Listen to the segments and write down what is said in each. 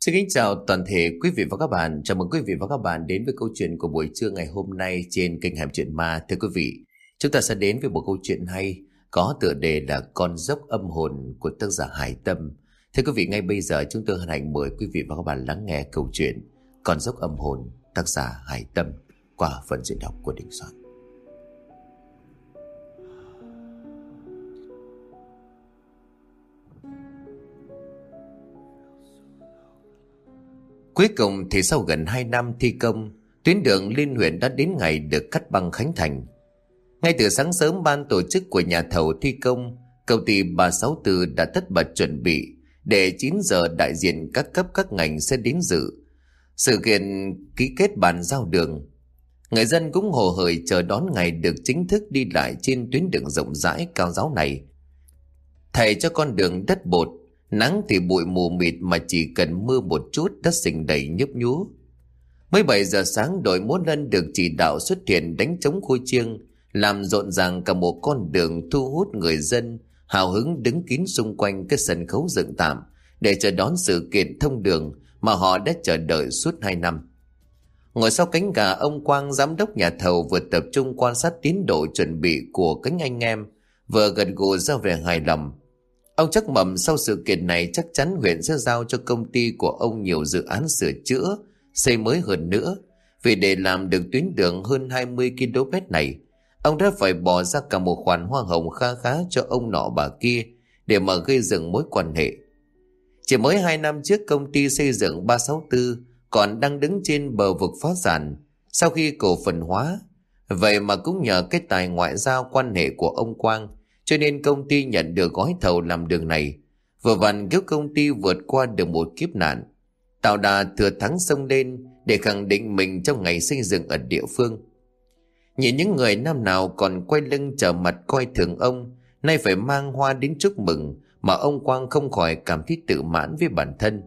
Xin kính chào toàn thể quý vị và các bạn. Chào mừng quý vị và các bạn đến với câu chuyện của buổi trưa ngày hôm nay trên kênh Hẻm Chuyện Ma. Thưa quý vị, chúng ta sẽ đến với một câu chuyện hay có tựa đề là Con dốc âm hồn của tác giả Hải Tâm. Thưa quý vị, ngay bây giờ chúng tôi hân hạnh mời quý vị và các bạn lắng nghe câu chuyện Con dốc âm hồn tác giả Hải Tâm qua phần diễn đọc của Đình Soạn. Cuối cùng thì sau gần 2 năm thi công, tuyến đường liên huyện đã đến ngày được cắt băng khánh thành. Ngay từ sáng sớm, ban tổ chức của nhà thầu thi công, công ty 364 đã tất bật chuẩn bị để 9 giờ đại diện các cấp các ngành sẽ đến dự sự kiện ký kết bàn giao đường. Người dân cũng hồ hởi chờ đón ngày được chính thức đi lại trên tuyến đường rộng rãi cao ráo này. Thầy cho con đường đất bột, nắng thì bụi mù mịt mà chỉ cần mưa một chút đất sình đầy nhấp nhúa. Mới 7 giờ sáng, đội múa lân được chỉ đạo xuất hiện đánh trống khôi chiêng, làm rộn ràng cả một con đường, thu hút người dân hào hứng đứng kín xung quanh cái sân khấu dựng tạm để chờ đón sự kiện thông đường mà họ đã chờ đợi suốt 2 năm. Ngồi sau cánh gà, ông Quang, giám đốc nhà thầu, vừa tập trung quan sát tiến độ chuẩn bị của cánh anh em, vừa gật gù ra vẻ hài lòng. Ông chắc mẩm sau sự kiện này chắc chắn huyện sẽ giao cho công ty của ông nhiều dự án sửa chữa, xây mới hơn nữa. Vì để làm được tuyến đường hơn 20 km này, ông đã phải bỏ ra cả một khoản hoa hồng kha khá cho ông nọ bà kia để mà gây dựng mối quan hệ. Chỉ mới 2 năm trước, công ty xây dựng 364 còn đang đứng trên bờ vực phá sản sau khi cổ phần hóa. Vậy mà cũng nhờ cái tài ngoại giao quan hệ của ông Quang, cho nên công ty nhận được gói thầu làm đường này, vừa vặn giúp công ty vượt qua được một kiếp nạn, tạo đà thừa thắng xông lên để khẳng định mình trong ngày xây dựng ở địa phương. Nhìn những người năm nào còn quay lưng trở mặt coi thường ông, nay phải mang hoa đến chúc mừng, mà ông Quang không khỏi cảm thấy tự mãn với bản thân.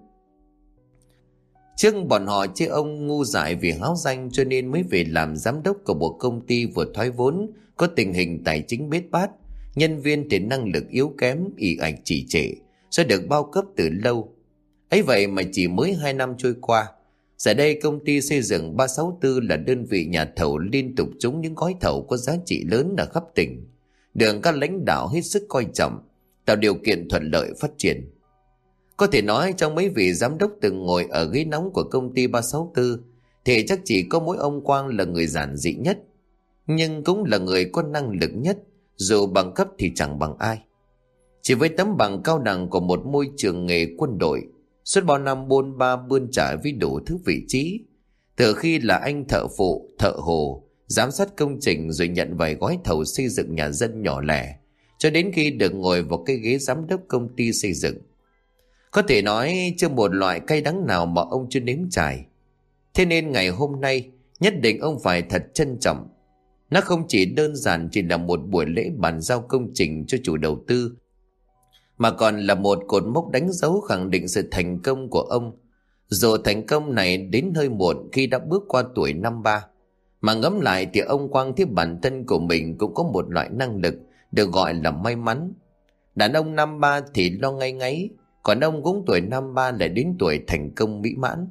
Trước bọn họ chê ông ngu dại vì háo danh, cho nên mới về làm giám đốc của một công ty vừa thoái vốn, có tình hình tài chính bết bát, nhân viên thì năng lực yếu kém, ỷ ạch trì trệ, sẽ được bao cấp từ lâu. Ấy vậy mà chỉ mới 2 năm trôi qua, giờ đây công ty xây dựng 364 là đơn vị nhà thầu liên tục trúng những gói thầu có giá trị lớn ở khắp tỉnh, được các lãnh đạo hết sức coi trọng, tạo điều kiện thuận lợi phát triển. Có thể nói trong mấy vị giám đốc từng ngồi ở ghế nóng của công ty 364 thì chắc chỉ có mỗi ông Quang là người giản dị nhất, nhưng cũng là người có năng lực nhất, dù bằng cấp thì chẳng bằng ai. Chỉ với tấm bằng cao đẳng của một môi trường nghề quân đội, suốt bao năm bôn ba bươn trải với đủ thứ vị trí, từ khi là anh thợ phụ, thợ hồ, giám sát công trình, rồi nhận vài gói thầu xây dựng nhà dân nhỏ lẻ, cho đến khi được ngồi vào cái ghế giám đốc công ty xây dựng. Có thể nói chưa một loại cay đắng nào mà ông chưa nếm trải. Thế nên ngày hôm nay nhất định ông phải thật trân trọng. Nó không chỉ đơn giản chỉ là một buổi lễ bàn giao công trình cho chủ đầu tư, mà còn là một cột mốc đánh dấu khẳng định sự thành công của ông. Dù thành công này đến hơi muộn khi đã bước qua tuổi 53, mà ngẫm lại thì ông Quang thấy bản thân của mình cũng có một loại năng lực được gọi là may mắn. Đàn ông 53 thì lo ngay ngáy, còn ông cũng tuổi 53 lại đến tuổi thành công mỹ mãn.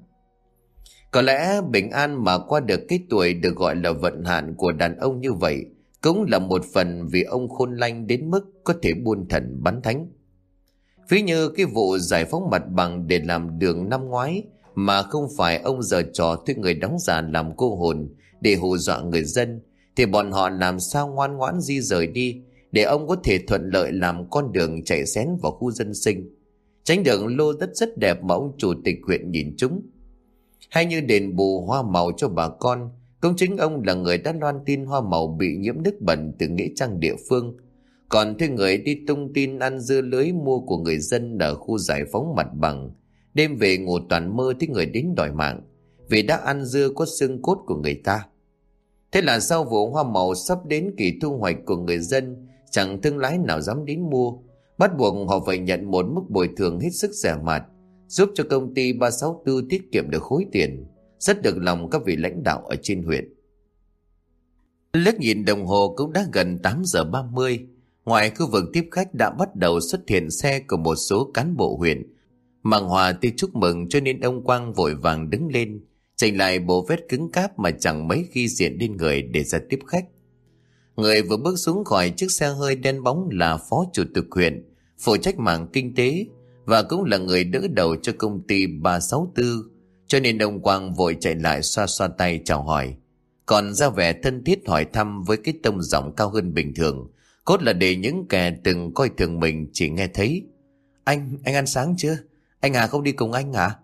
Có lẽ bình an mà qua được cái tuổi được gọi là vận hạn của đàn ông như vậy cũng là một phần vì ông khôn lanh đến mức có thể buôn thần bắn thánh. Ví như cái vụ giải phóng mặt bằng để làm đường năm ngoái, mà không phải ông giở trò thuê người đóng giả làm cô hồn để hù dọa người dân, thì bọn họ làm sao ngoan ngoãn di rời đi để ông có thể thuận lợi làm con đường chạy xén vào khu dân sinh, tránh được lô đất rất đẹp mà ông chủ tịch huyện nhìn trúng. Hay như đền bù hoa màu cho bà con, cũng chính ông là người đã loan tin hoa màu bị nhiễm nước bẩn từ nghĩa trang địa phương, còn thuê người đi tung tin ăn dưa lưới mua của người dân ở khu giải phóng mặt bằng, đêm về ngủ toàn mơ thấy người đến đòi mạng vì đã ăn dưa có xương cốt của người ta. Thế là sau vụ hoa màu sắp đến kỳ thu hoạch của người dân, chẳng thương lái nào dám đến mua, bắt buộc họ phải nhận một mức bồi thường hết sức rẻ mạt, giúp cho công ty 364 tiết kiệm được khối tiền, rất được lòng các vị lãnh đạo ở trên huyện. Liếc nhìn đồng hồ cũng đã gần 8 giờ 30. Ngoài khu vực tiếp khách đã bắt đầu xuất hiện xe của một số cán bộ huyện, Màng Hòa tuy chúc mừng cho nên ông Quang vội vàng đứng lên, chỉnh lại bộ vest cứng cáp mà chẳng mấy khi diện lên người để ra tiếp khách. Người vừa bước xuống khỏi chiếc xe hơi đen bóng là phó chủ tịch huyện, phụ trách mảng kinh tế và cũng là người đỡ đầu cho công ty 364, cho nên ông Quang vội chạy lại xoa xoa tay chào hỏi, còn ra vẻ thân thiết hỏi thăm với cái tông giọng cao hơn bình thường, cốt là để những kẻ từng coi thường mình chỉ nghe thấy. Anh ăn sáng chưa? Anh Hà không đi cùng anh hả?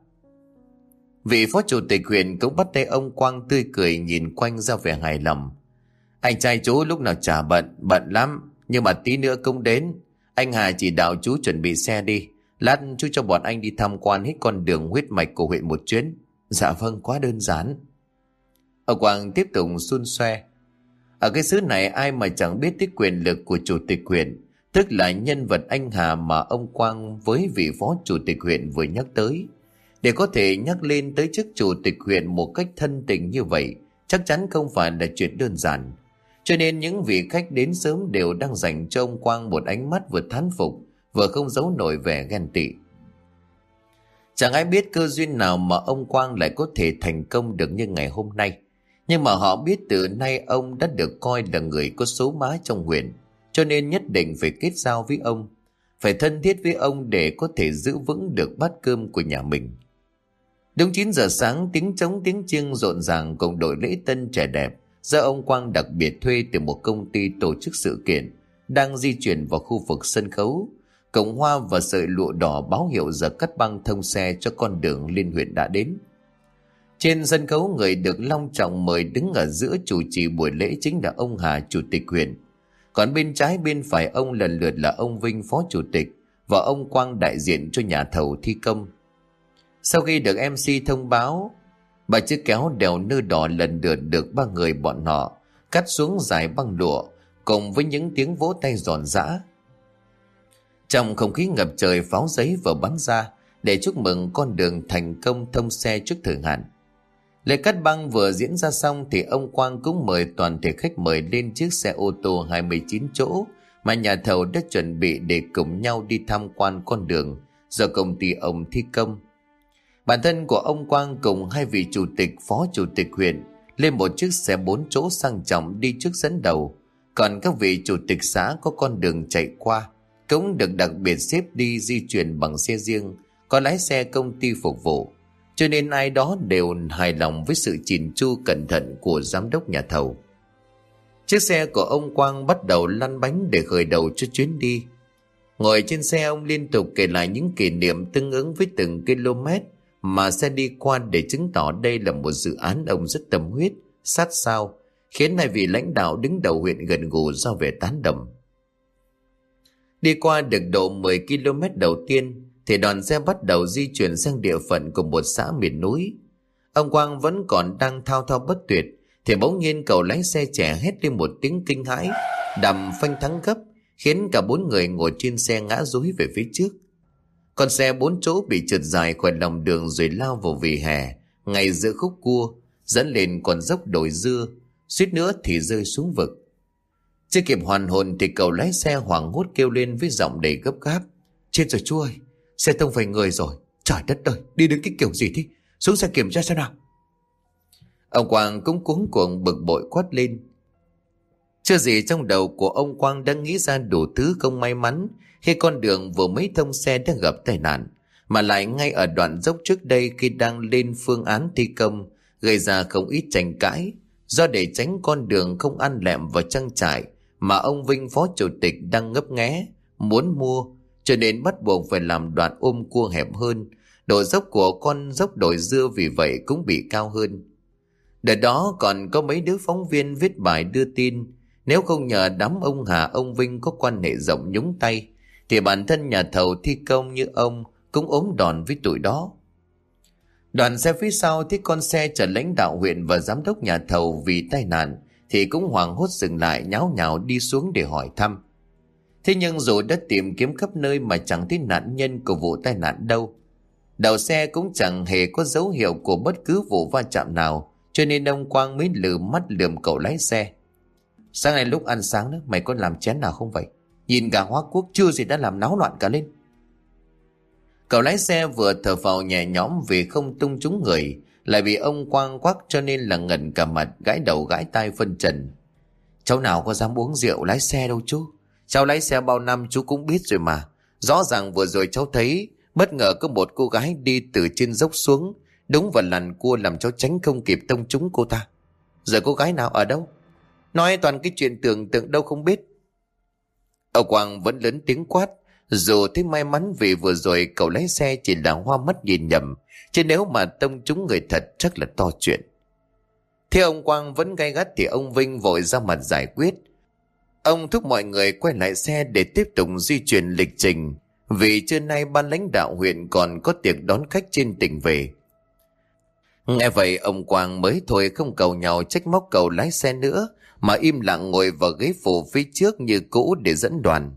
Vị phó chủ tịch huyện cũng bắt tay ông Quang tươi cười nhìn quanh ra vẻ hài lòng. Anh trai chú lúc nào chả bận lắm, nhưng mà tí nữa cũng đến. Anh Hà chỉ đạo chú chuẩn bị xe đi, lát chú cho bọn anh đi tham quan hết con đường huyết mạch của huyện một chuyến. Dạ vâng, quá đơn giản. Ông Quang tiếp tục xun xoe. Ở cái xứ này ai mà chẳng biết tới quyền lực của chủ tịch huyện, tức là nhân vật anh Hà mà ông Quang với vị phó chủ tịch huyện vừa nhắc tới. Để có thể nhắc lên tới chức chủ tịch huyện một cách thân tình như vậy, chắc chắn không phải là chuyện đơn giản. Cho nên những vị khách đến sớm đều đang dành cho ông Quang một ánh mắt vừa thán phục, vừa không giấu nổi vẻ ghen tị. Chẳng ai biết cơ duyên nào mà ông Quang lại có thể thành công được như ngày hôm nay. Nhưng mà họ biết từ nay ông đã được coi là người có số má trong huyện, cho nên nhất định phải kết giao với ông, phải thân thiết với ông để có thể giữ vững được bát cơm của nhà mình. Đúng 9 giờ sáng, tiếng trống tiếng chiêng rộn ràng cùng đội lễ tân trẻ đẹp do ông Quang đặc biệt thuê từ một công ty tổ chức sự kiện đang di chuyển vào khu vực sân khấu. Cổng hoa và sợi lụa đỏ báo hiệu giờ cắt băng thông xe cho con đường liên huyện đã đến. Trên sân khấu, người được long trọng mời đứng ở giữa chủ trì buổi lễ chính là ông Hà, chủ tịch huyện. Còn bên trái bên phải ông lần lượt là ông Vinh, phó chủ tịch, và ông Quang đại diện cho nhà thầu thi công. Sau khi được MC thông báo, bà chiếc kéo đèo nơ đỏ lần lượt được ba người bọn họ cắt xuống dài băng lụa, cùng với những tiếng vỗ tay giòn giã. Trong không khí ngập trời, pháo giấy vừa bắn ra để chúc mừng con đường thành công thông xe trước thời hạn. Lễ cắt băng vừa diễn ra xong thì ông Quang cũng mời toàn thể khách mời lên chiếc xe ô tô 29 chỗ mà nhà thầu đã chuẩn bị để cùng nhau đi tham quan con đường do công ty ông thi công. Bản thân của ông Quang cùng hai vị chủ tịch, phó chủ tịch huyện lên một chiếc xe 4 chỗ sang trọng đi trước dẫn đầu, còn các vị chủ tịch xã có con đường chạy qua cũng được đặc biệt xếp đi di chuyển bằng xe riêng, có lái xe công ty phục vụ, cho nên ai đó đều hài lòng với sự chỉn chu cẩn thận của giám đốc nhà thầu. Chiếc xe của ông Quang bắt đầu lăn bánh để khởi đầu cho chuyến đi. Ngồi trên xe, ông liên tục kể lại những kỷ niệm tương ứng với từng km mà xe đi qua để chứng tỏ đây là một dự án ông rất tâm huyết, sát sao, khiến hai vị lãnh đạo đứng đầu huyện gần gù do vẻ tán đồng. Đi qua được độ 10 km đầu tiên thì đoàn xe bắt đầu di chuyển sang địa phận của một xã miền núi. Ông Quang vẫn còn đang thao thao bất tuyệt thì bỗng nhiên cậu lái xe trẻ hét lên một tiếng kinh hãi, đầm phanh thắng gấp, khiến cả 4 người ngồi trên xe ngã dúi về phía trước. Con xe 4 chỗ bị trượt dài khỏi lòng đường rồi lao vào vỉa hè ngay giữa khúc cua dẫn lên con dốc đồi dưa, suýt nữa thì rơi xuống vực. Chưa kịp hoàn hồn thì cậu lái xe hoảng hốt kêu lên với giọng đầy gấp gáp: Chết rồi chú ơi, xe tông phải người rồi, trời đất ơi, đi đến cái kiểu gì thế, xuống xe kiểm tra xem nào. Ông Quang cũng cuống cuồng bực bội quát lên. Chưa gì trong đầu của ông Quang đã nghĩ ra đủ thứ không may mắn khi con đường vừa mới thông xe đã gặp tai nạn, mà lại ngay ở đoạn dốc trước đây khi đang lên phương án thi công, gây ra không ít tranh cãi. Do để tránh con đường không ăn lẹm vào trang trại mà ông Vinh, phó chủ tịch, đang ngấp nghé muốn mua, cho nên bắt buộc phải làm đoạn ôm cua hẹp hơn. Độ dốc của con dốc đồi dưa vì vậy cũng bị cao hơn. Đợt đó còn có mấy đứa phóng viên viết bài đưa tin, nếu không nhờ đám ông Hà, ông Vinh có quan hệ rộng nhúng tay thì bản thân nhà thầu thi công như ông cũng ốm đòn với tụi đó. Đoàn xe phía sau thấy con xe chở lãnh đạo huyện và giám đốc nhà thầu vì tai nạn thì cũng hoảng hốt dừng lại, nháo nhào đi xuống để hỏi thăm. Thế nhưng dù đã tìm kiếm khắp nơi mà chẳng thấy nạn nhân của vụ tai nạn đâu. Đầu xe cũng chẳng hề có dấu hiệu của bất cứ vụ va chạm nào, cho nên ông Quang mới lừ mắt lườm cậu lái xe. Sáng nay lúc ăn sáng đó, mày có làm chén nào không vậy? Nhìn gà Hoa Quốc chưa gì đã làm náo loạn cả lên. Cậu lái xe vừa thở phào nhẹ nhõm vì không tung trúng người, lại bị ông Quang quắc cho nên là ngẩn cả mặt, gãi đầu gãi tai phân trần. Cháu nào có dám uống rượu lái xe đâu chú. Cháu lái xe bao năm chú cũng biết rồi mà. Rõ ràng vừa rồi cháu thấy bất ngờ có một cô gái đi từ trên dốc xuống, đúng vào làn cua làm cháu tránh không kịp tông trúng cô ta. Giờ cô gái nào ở đâu? Nói toàn cái chuyện tưởng tượng đâu không biết. Ông Quang vẫn lớn tiếng quát, dù thấy may mắn vì vừa rồi cậu lái xe chỉ là hoa mắt nhìn nhầm, chứ nếu mà tông trúng người thật chắc là to chuyện. Thế ông Quang vẫn gay gắt thì ông Vinh vội ra mặt giải quyết. Ông thúc mọi người quay lại xe để tiếp tục di chuyển lịch trình, vì trưa nay ban lãnh đạo huyện còn có tiệc đón khách trên tỉnh về. Nghe vậy ông Quang mới thôi không cầu nhau trách móc cậu lái xe nữa, mà im lặng ngồi vào ghế phụ phía trước như cũ để dẫn đoàn.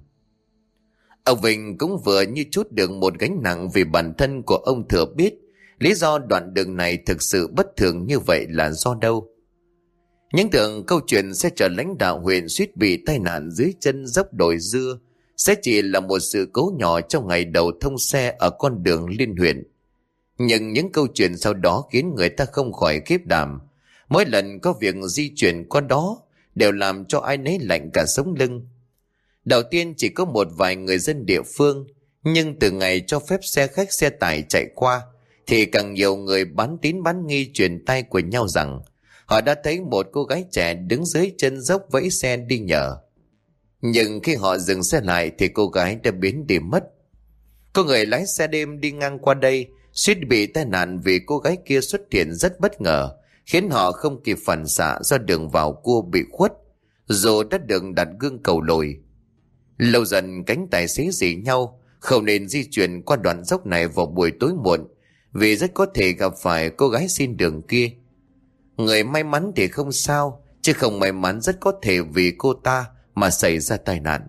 Ông Vinh cũng vừa như trút được một gánh nặng vì bản thân của ông thừa biết lý do đoạn đường này thực sự bất thường như vậy là do đâu. Những tưởng câu chuyện sẽ chở lãnh đạo huyện suýt bị tai nạn dưới chân dốc đồi dưa sẽ chỉ là một sự cố nhỏ trong ngày đầu thông xe ở con đường liên huyện. Nhưng những câu chuyện sau đó khiến người ta không khỏi khiếp đảm. Mỗi lần có việc di chuyển qua đó đều làm cho ai nấy lạnh cả sống lưng. Đầu tiên chỉ có một vài người dân địa phương, nhưng từ ngày cho phép xe khách xe tải chạy qua thì càng nhiều người bán tín bán nghi truyền tai của nhau rằng họ đã thấy một cô gái trẻ đứng dưới chân dốc vẫy xe đi nhờ. Nhưng khi họ dừng xe lại thì cô gái đã biến đi mất. Có người lái xe đêm đi ngang qua đây suýt bị tai nạn vì cô gái kia xuất hiện rất bất ngờ, khiến họ không kịp phản xạ do đường vào cua bị khuất, dù đã được đặt gương cầu lồi. Lâu dần cánh tài xế rỉ nhau, không nên di chuyển qua đoạn dốc này vào buổi tối muộn, vì rất có thể gặp phải cô gái xin đường kia. Người may mắn thì không sao, chứ không may mắn rất có thể vì cô ta mà xảy ra tai nạn.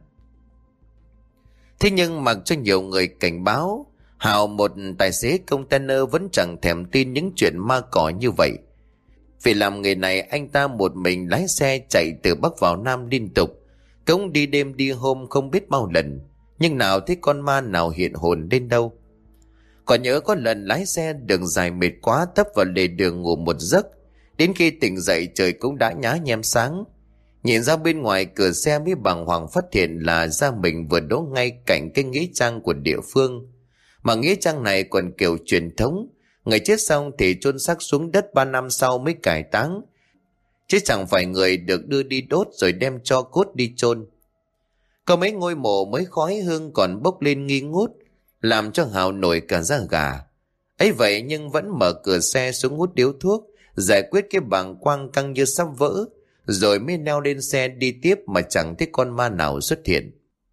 Thế nhưng mặc cho nhiều người cảnh báo, Hào, một tài xế container, vẫn chẳng thèm tin những chuyện ma cỏ như vậy. Vì làm nghề này anh ta một mình lái xe chạy từ Bắc vào Nam liên tục, cũng đi đêm đi hôm không biết bao lần, nhưng nào thấy con ma nào hiện hồn đến đâu. Còn nhớ có lần lái xe đường dài mệt quá tấp vào lề đường ngủ một giấc, đến khi tỉnh dậy trời cũng đã nhá nhem sáng. Nhìn ra bên ngoài cửa xe mới bàng hoàng phát hiện là gia mình vừa đỗ ngay cạnh cái nghĩa trang của địa phương. Mà nghĩa trang này còn kiểu truyền thống, người chết xong thì chôn xác xuống đất 3 năm sau mới cải táng, chứ chẳng phải người được đưa đi đốt rồi đem cho cốt đi chôn. Có mấy ngôi mộ mới khói hương còn bốc lên nghi ngút, làm cho Hào nổi cả da gà. Ấy vậy nhưng vẫn mở cửa xe xuống hút điếu thuốc, giải quyết cái bàng quang căng như sắp vỡ, rồi mới leo lên xe đi tiếp mà chẳng thấy con ma nào xuất hiện.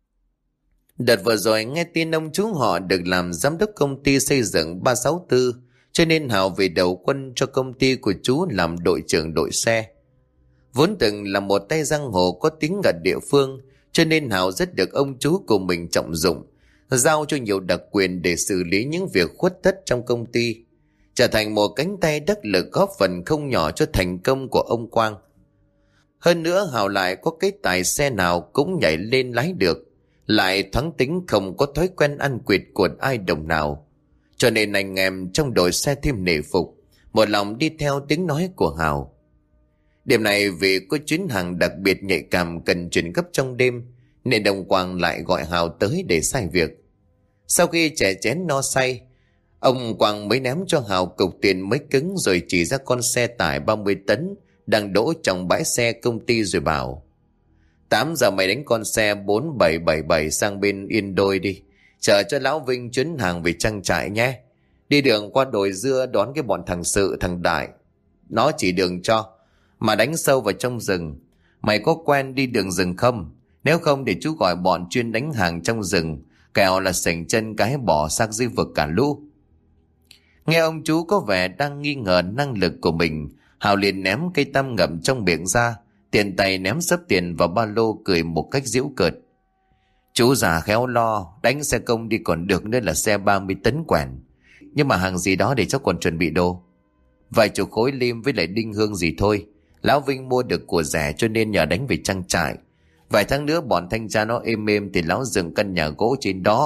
Đợt vừa rồi nghe tin ông chú họ được làm giám đốc công ty xây dựng 364, cho nên Hào về đầu quân cho công ty của chú làm đội trưởng đội xe. Vốn từng là một tay giang hồ có tiếng ở địa phương, cho nên Hào rất được ông chú của mình trọng dụng, giao cho nhiều đặc quyền để xử lý những việc khuất tất trong công ty, trở thành một cánh tay đắc lực góp phần không nhỏ cho thành công của ông Quang. Hơn nữa Hào lại có cái tài xe nào cũng nhảy lên lái được, lại thoáng tính không có thói quen ăn quỵt của ai đồng nào, cho nên anh em trong đội xe thêm nể phục, một lòng đi theo tiếng nói của Hào. Đêm này vì có chuyến hàng đặc biệt nhạy cảm cần chuyển gấp trong đêm, nên đồng Quang lại gọi Hào tới để sai việc. Sau khi chè chén no say, ông Quang mới ném cho Hào cục tiền mới cứng, rồi chỉ ra con xe tải 30 tấn đang đỗ trong bãi xe công ty rồi bảo: 8 giờ mày đánh con xe 4777 sang bên Yên Đôi đi, chờ cho lão Vinh chuyến hàng về trang trại nhé. Đi đường qua đồi dưa đón cái bọn thằng Sự thằng Đại, nó chỉ đường cho, mà đánh sâu vào trong rừng. Mày có quen đi đường rừng không? Nếu không thì chú gọi bọn chuyên đánh hàng trong rừng, kẻo là sảnh chân cái bỏ xác dưới vực cả lũ. Nghe ông chú có vẻ đang nghi ngờ năng lực của mình, Hào liền ném cây tăm ngậm trong miệng ra, tiền tay ném sấp tiền vào ba lô, cười một cách giễu cợt: Chú già khéo lo, đánh xe công đi còn được, nữa là xe 30 tấn quèn. Nhưng mà hàng gì đó để cháu còn chuẩn bị đồ. Vài chục khối lim với lại đinh hương gì thôi. Lão Vinh mua được của rẻ cho nên nhờ đánh về trang trại. Vài tháng nữa bọn thanh tra nó êm êm thì lão dựng căn nhà gỗ trên đó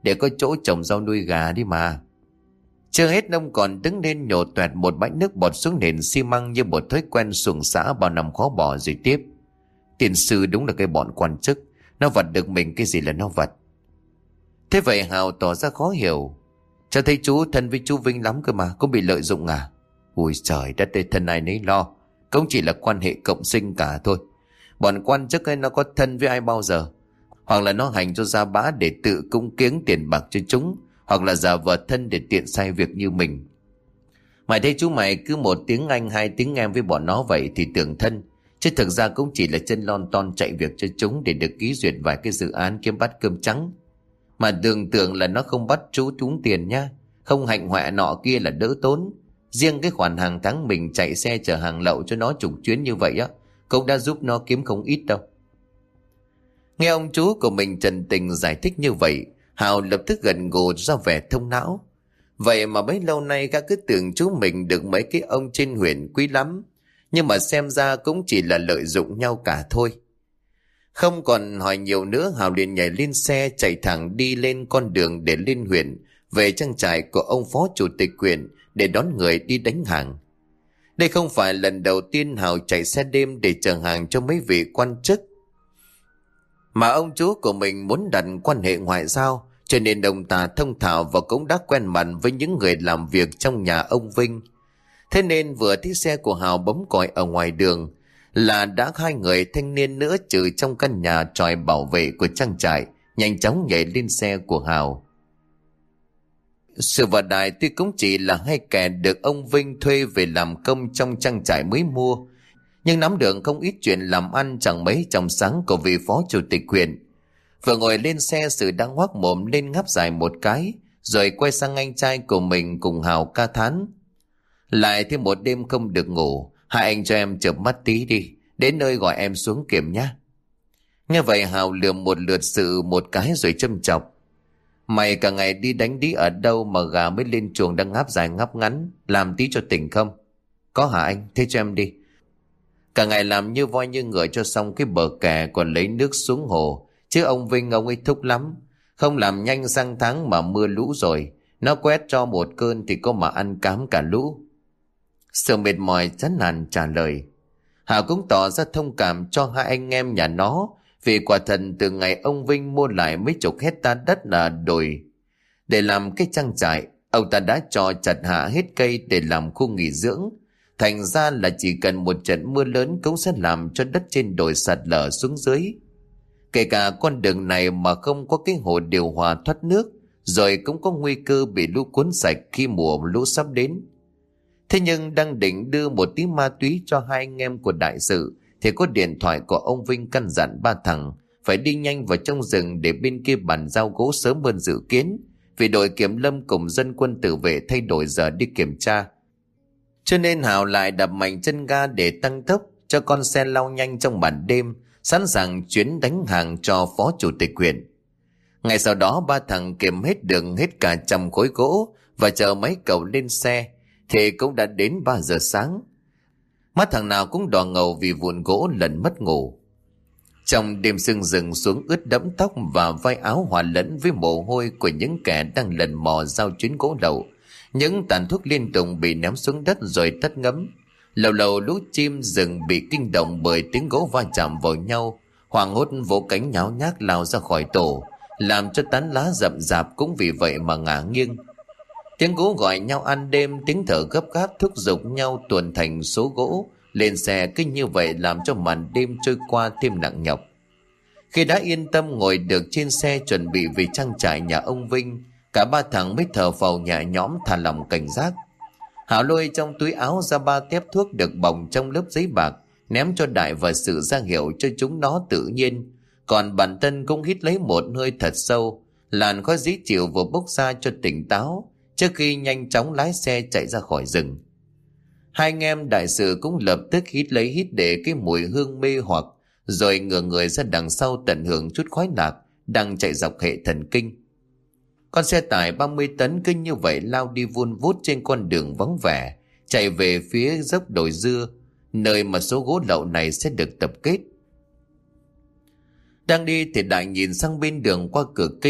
để có chỗ trồng rau nuôi gà đi mà. Chưa hết ông còn đứng lên nhổ toẹt một bãi nước bọt xuống nền xi măng như một thói quen xuồng xã bao năm khó bỏ rồi tiếp. Tiền sư đúng là cái bọn quan chức, nó vật được mình cái gì là nó vật. Thế vậy Hào tỏ ra khó hiểu. Cháu thấy chú thân với chú Vinh lắm cơ mà, cũng bị lợi dụng à? Ui trời đất ơi, thân ai nấy lo, cũng chỉ là quan hệ cộng sinh cả thôi. Bọn quan chức ấy nó có thân với ai bao giờ? Hoặc là nó hành cho ra bã để tự cúng kiếng tiền bạc cho chúng, hoặc là giả vờ thân để tiện sai việc như mình. Mày thấy chú mày cứ một tiếng anh hai tiếng em với bọn nó vậy thì tưởng thân, chứ thực ra cũng chỉ là chân lon ton chạy việc cho chúng để được ký duyệt vài cái dự án kiếm bát cơm trắng. Mà đừng tưởng là nó không bắt chú trúng tiền nha, không hạnh hoẹ nọ kia là đỡ tốn. Riêng cái khoản hàng tháng mình chạy xe chở hàng lậu cho nó chục chuyến như vậy á, cũng đã giúp nó kiếm không ít đâu. Nghe ông chú của mình trần tình giải thích như vậy, Hào lập tức gật gù ra vẻ thông não. Vậy mà bấy lâu nay gã cứ tưởng chú mình được mấy cái ông trên huyện quý lắm, nhưng mà xem ra cũng chỉ là lợi dụng nhau cả thôi. Không còn hỏi nhiều nữa, Hào liền nhảy lên xe chạy thẳng đi lên con đường để lên huyện, về trang trại của ông phó chủ tịch huyện để đón người đi đánh hàng. Đây không phải lần đầu tiên Hào chạy xe đêm để chở hàng cho mấy vị quan chức, mà ông chú của mình muốn đặt quan hệ ngoại giao, cho nên ông ta thông thạo và cũng đã quen mặt với những người làm việc trong nhà ông Vinh. Thế nên vừa thấy xe của Hào bấm còi ở ngoài đường là đã hai người thanh niên nữa trừ trong căn nhà tròi bảo vệ của trang trại nhanh chóng nhảy lên xe của Hào. Sự vật đại tuy cũng chỉ là hai kẻ được ông Vinh thuê về làm công trong trang trại mới mua, nhưng nắm được không ít chuyện làm ăn chẳng mấy trong sáng của vị phó chủ tịch huyện. Vừa ngồi lên xe, Sự đang ngoác mồm lên ngáp dài một cái, rồi quay sang anh trai của mình cùng Hào ca thán: lại thêm một đêm không được ngủ, hai anh cho em chợp mắt tí đi, đến nơi gọi em xuống kiểm nhá. Nghe vậy Hào lườm một lượt Sự một cái rồi châm chọc: mày cả ngày đi đánh đĩ ở đâu mà gà mới lên chuồng đang ngáp dài ngáp ngắn, làm tí cho tỉnh không? Có hả anh? Thế cho em đi. Cả ngày làm như voi như ngựa cho xong cái bờ kè còn lấy nước xuống hồ, chứ ông Vinh ông ấy thúc lắm, không làm nhanh sang tháng mà mưa lũ rồi, nó quét cho một cơn thì có mà ăn cám cả lũ. Sự mệt mỏi chán nản trả lời. Hào cũng tỏ ra thông cảm cho hai anh em nhà nó, vì quả thật từ ngày ông Vinh mua lại mấy chục hecta đất là đồi để làm cái trang trại, ông ta đã cho chặt hạ hết cây để làm khu nghỉ dưỡng. Thành ra là chỉ cần một trận mưa lớn cũng sẽ làm cho đất trên đồi sạt lở xuống dưới. Kể cả con đường này mà không có cái hồ điều hòa thoát nước, rồi cũng có nguy cơ bị lũ cuốn sạch khi mùa lũ sắp đến. Thế nhưng đang định đưa một tí ma túy cho hai anh em của đại sự, thì có điện thoại của ông Vinh căn dặn ba thằng phải đi nhanh vào trong rừng để bên kia bàn giao gỗ sớm hơn dự kiến, vì đội kiểm lâm cùng dân quân tự vệ thay đổi giờ đi kiểm tra. Cho nên Hào lại đập mạnh chân ga để tăng tốc cho con xe lao nhanh trong màn đêm, sẵn sàng chuyến đánh hàng cho phó chủ tịch huyện. Ngày sau đó ba thằng kiểm hết đường hết cả 100 khối gỗ và chờ mấy cậu lên xe thì cũng đã đến 3 giờ sáng. Mắt thằng nào cũng đỏ ngầu vì vụn gỗ lần mất ngủ. Trong đêm sương rừng xuống ướt đẫm tóc và vai áo hòa lẫn với mồ hôi của những kẻ đang lần mò giao chuyến gỗ lậu. Những tàn thuốc liên tục bị ném xuống đất rồi tắt ngấm. Lâu lâu lũ chim rừng bị kinh động bởi tiếng gỗ va chạm vào nhau, hoảng hốt vỗ cánh nháo nhác lao ra khỏi tổ, làm cho tán lá rậm rạp cũng vì vậy mà ngả nghiêng. Tiếng gỗ gọi nhau ăn đêm, tiếng thở gấp gáp thúc giục nhau tuồn thành số gỗ lên xe, cứ như vậy làm cho màn đêm trôi qua thêm nặng nhọc. Khi đã yên tâm ngồi được trên xe chuẩn bị về trang trại nhà ông Vinh, cả ba thằng mới thở phào nhẹ nhõm thả lòng cảnh giác. Hảo lôi trong túi áo ra 3 tép thuốc được bọc trong lớp giấy bạc, ném cho Đại và Sự ra hiệu cho chúng nó tự nhiên. Còn bản thân cũng hít lấy một hơi thật sâu, làn khói dí chịu vừa bốc ra cho tỉnh táo, trước khi nhanh chóng lái xe chạy ra khỏi rừng. Hai anh em Đại Sự cũng lập tức hít lấy hít để cái mùi hương mê hoặc, rồi ngửa người ra đằng sau tận hưởng chút khói lạc đang chạy dọc hệ thần kinh. Con xe tải 30 tấn cứ như vậy lao đi vun vút trên con đường vắng vẻ, chạy về phía dốc đồi dưa, nơi mà số gỗ lậu này sẽ được tập kết. Đang đi thì Đại nhìn sang bên đường qua cửa kính,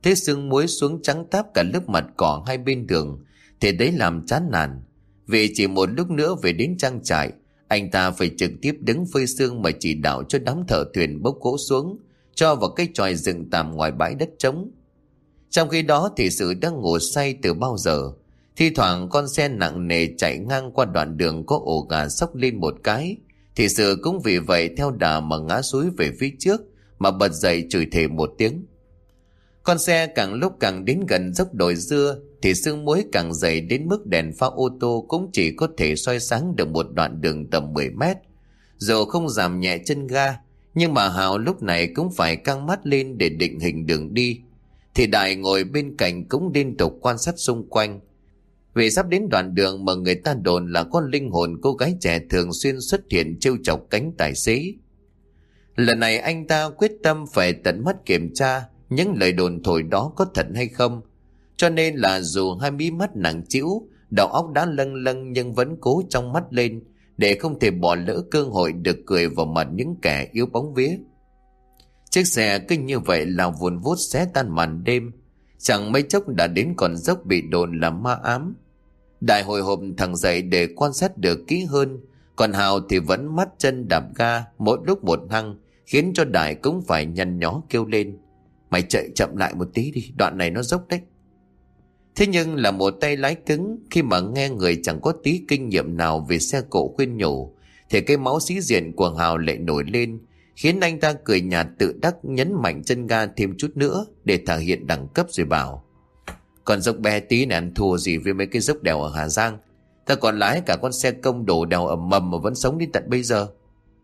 thấy sương muối xuống trắng táp cả lớp mặt cỏ hai bên đường thì đấy làm chán nản. Vì chỉ một lúc nữa về đến trang trại, anh ta phải trực tiếp đứng phơi sương mà chỉ đạo cho đám thợ thuyền bốc gỗ xuống, cho vào cái chòi dựng tạm ngoài bãi đất trống. Trong khi đó thì Sự đang ngủ say từ bao giờ. Thi thoảng con xe nặng nề chạy ngang qua đoạn đường có ổ gà xốc lên một cái, thì Sự cũng vì vậy theo đà mà ngã xúi về phía trước, mà bật dậy chửi thề một tiếng. Con xe càng lúc càng đến gần dốc đồi dưa thì sương muối càng dày đến mức đèn pha ô tô cũng chỉ có thể soi sáng được một đoạn đường tầm 10 mét. Dù không giảm nhẹ chân ga, nhưng mà Hào lúc này cũng phải căng mắt lên để định hình đường đi. Thì Đại ngồi bên cạnh cũng liên tục quan sát xung quanh. Vì sắp đến đoạn đường mà người ta đồn là có linh hồn cô gái trẻ thường xuyên xuất hiện trêu chọc cánh tài xế. Lần này anh ta quyết tâm phải tận mắt kiểm tra những lời đồn thổi đó có thật hay không. Cho nên là dù hai mí mắt nặng trĩu, đầu óc đã lâng lâng nhưng vẫn cố trong mắt lên để không thể bỏ lỡ cơ hội được cười vào mặt những kẻ yếu bóng vía. Chiếc xe cứ như vậy là vùn vút xé tan màn đêm. Chẳng mấy chốc đã đến con dốc bị đồn là ma ám. Đại hồi hộp thẳng dậy để quan sát được kỹ hơn, còn Hào thì vẫn mắt chân đạp ga mỗi lúc một hăng, khiến cho Đại cũng phải nhăn nhó kêu lên: "Mày chạy chậm lại một tí đi, đoạn này nó dốc đấy." Thế nhưng là một tay lái cứng, khi mà nghe người chẳng có tí kinh nghiệm nào về xe cộ khuyên nhủ, thì cái máu sĩ diện của Hào lại nổi lên, khiến anh ta cười nhạt tự đắc nhấn mạnh chân ga thêm chút nữa để thể hiện đẳng cấp rồi bảo: "Còn dốc bé tí này ăn thua gì với mấy cái dốc đèo ở Hà Giang. Ta còn lái cả con xe công đổ đèo ầm ầm mà vẫn sống đến tận bây giờ."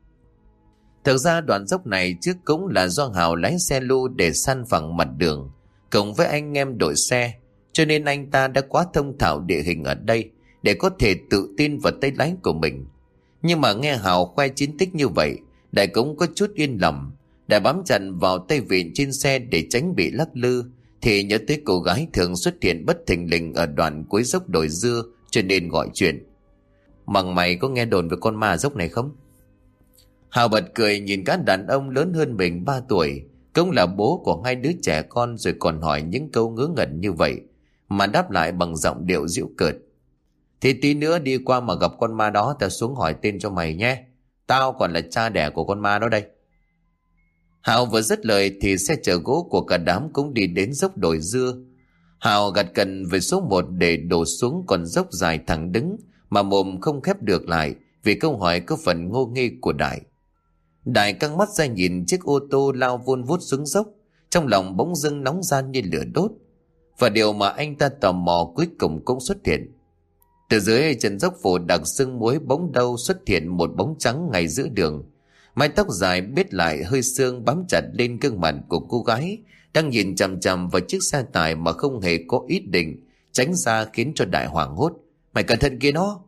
Thực ra đoạn dốc này trước cũng là do Hào lái xe lu để san phẳng mặt đường, cộng với anh em đội xe, cho nên anh ta đã quá thông thạo địa hình ở đây để có thể tự tin vào tay lái của mình. Nhưng mà nghe Hào khoe chiến tích như vậy, Đại cũng có chút yên lòng. Đại bám chặt vào tay vịn trên xe để tránh bị lắc lư, thì nhớ tới cô gái thường xuất hiện bất thình lình ở đoạn cuối dốc đồi dưa, cho nên gọi chuyện: "Mằng mày có nghe đồn về con ma dốc này không?" Hào bật cười nhìn các đàn ông lớn hơn mình 3 tuổi, cũng là bố của hai đứa trẻ con, rồi còn hỏi những câu ngớ ngẩn như vậy, mà đáp lại bằng giọng điệu giễu cợt: "Thì tí nữa đi qua mà gặp con ma đó, tao xuống hỏi tên cho mày nhé. Tao còn là cha đẻ của con ma đó đây." Hào vừa dứt lời thì xe chở gỗ của cả đám cũng đi đến dốc đồi dưa. Hào gặt cần về số 1 để đổ xuống con dốc dài thẳng đứng mà mồm không khép được lại vì câu hỏi có phần ngô nghê của Đại. Đại căng mắt ra nhìn chiếc ô tô lao vun vút xuống dốc, trong lòng bỗng dưng nóng gian như lửa đốt. Và điều mà anh ta tò mò cuối cùng cũng xuất hiện. Từ dưới chân dốc phủ đặc sương muối bỗng đâu xuất hiện một bóng trắng ngay giữa đường. Mái tóc dài bết lại hơi sương bám chặt lên gương mặt của cô gái đang nhìn chằm chằm vào chiếc xe tải mà không hề có ý định tránh ra, khiến cho Đại hoảng hốt: "Mày cẩn thận kia nó!"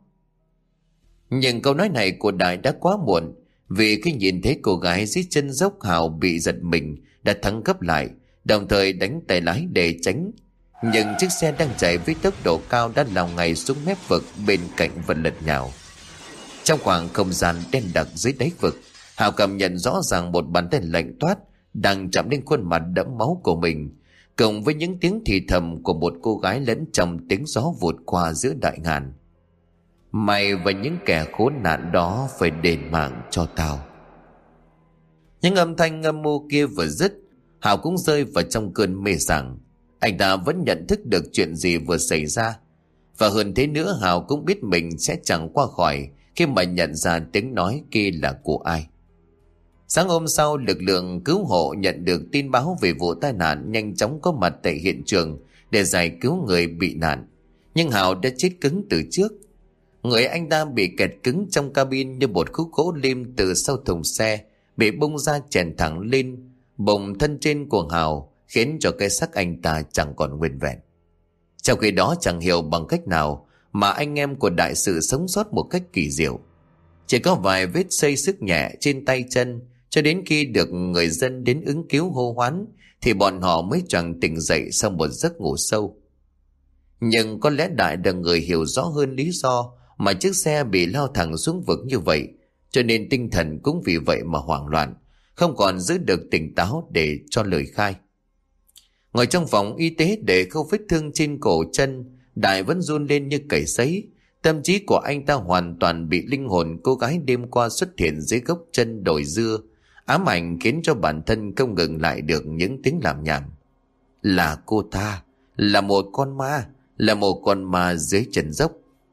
Nhưng câu nói này của Đại đã quá muộn, vì khi nhìn thấy cô gái dưới chân dốc, Hào bị giật mình đã thắng gấp lại, đồng thời đánh tay lái để tránh. Nhưng chiếc xe đang chạy với tốc độ cao đã lao ngay xuống mép vực bên cạnh và lật nhào. Trong khoảng không gian đen đặc dưới đáy vực, Hào cảm nhận rõ ràng một bàn tay lạnh toát đang chạm lên khuôn mặt đẫm máu của mình, cộng với những tiếng thì thầm của một cô gái lẫn trong tiếng gió vụt qua giữa đại ngàn: "Mày và những kẻ khốn nạn đó phải đền mạng cho tao." Những âm thanh âm mưu kia vừa dứt, Hào cũng rơi vào trong cơn mê sảng. Anh ta vẫn nhận thức được chuyện gì vừa xảy ra, và hơn thế nữa Hào cũng biết mình sẽ chẳng qua khỏi khi mà nhận ra tiếng nói kia là của ai. Sáng hôm sau, lực lượng cứu hộ nhận được tin báo về vụ tai nạn nhanh chóng có mặt tại hiện trường để giải cứu người bị nạn. Nhưng Hào đã chết cứng từ trước. Người anh ta bị kẹt cứng trong cabin như một khúc gỗ lim từ sau thùng xe, bị bung ra chèn thẳng lên bồng thân trên của Hào, khiến cho cái xác anh ta chẳng còn nguyên vẹn. Trong khi đó, chẳng hiểu bằng cách nào mà anh em của đại sự sống sót một cách kỳ diệu. Chỉ có vài vết xây xước nhẹ trên tay chân, cho đến khi được người dân đến ứng cứu hô hoán thì bọn họ mới choàng tỉnh dậy sau một giấc ngủ sâu. Nhưng có lẽ Đại là người hiểu rõ hơn lý do mà chiếc xe bị lao thẳng xuống vực như vậy, cho nên tinh thần cũng vì vậy mà hoảng loạn, không còn giữ được tỉnh táo để cho lời khai. Ngồi trong phòng y tế để khâu vết thương trên cổ chân, Đại vẫn run lên như cầy sấy. Tâm trí của anh ta hoàn toàn bị linh hồn cô gái đêm qua xuất hiện dưới gốc chân đồi dưa ám ảnh, khiến cho bản thân không ngừng lại được những tiếng làm nhảm. Là cô ta, là một con ma, là một con ma dưới chân dốc.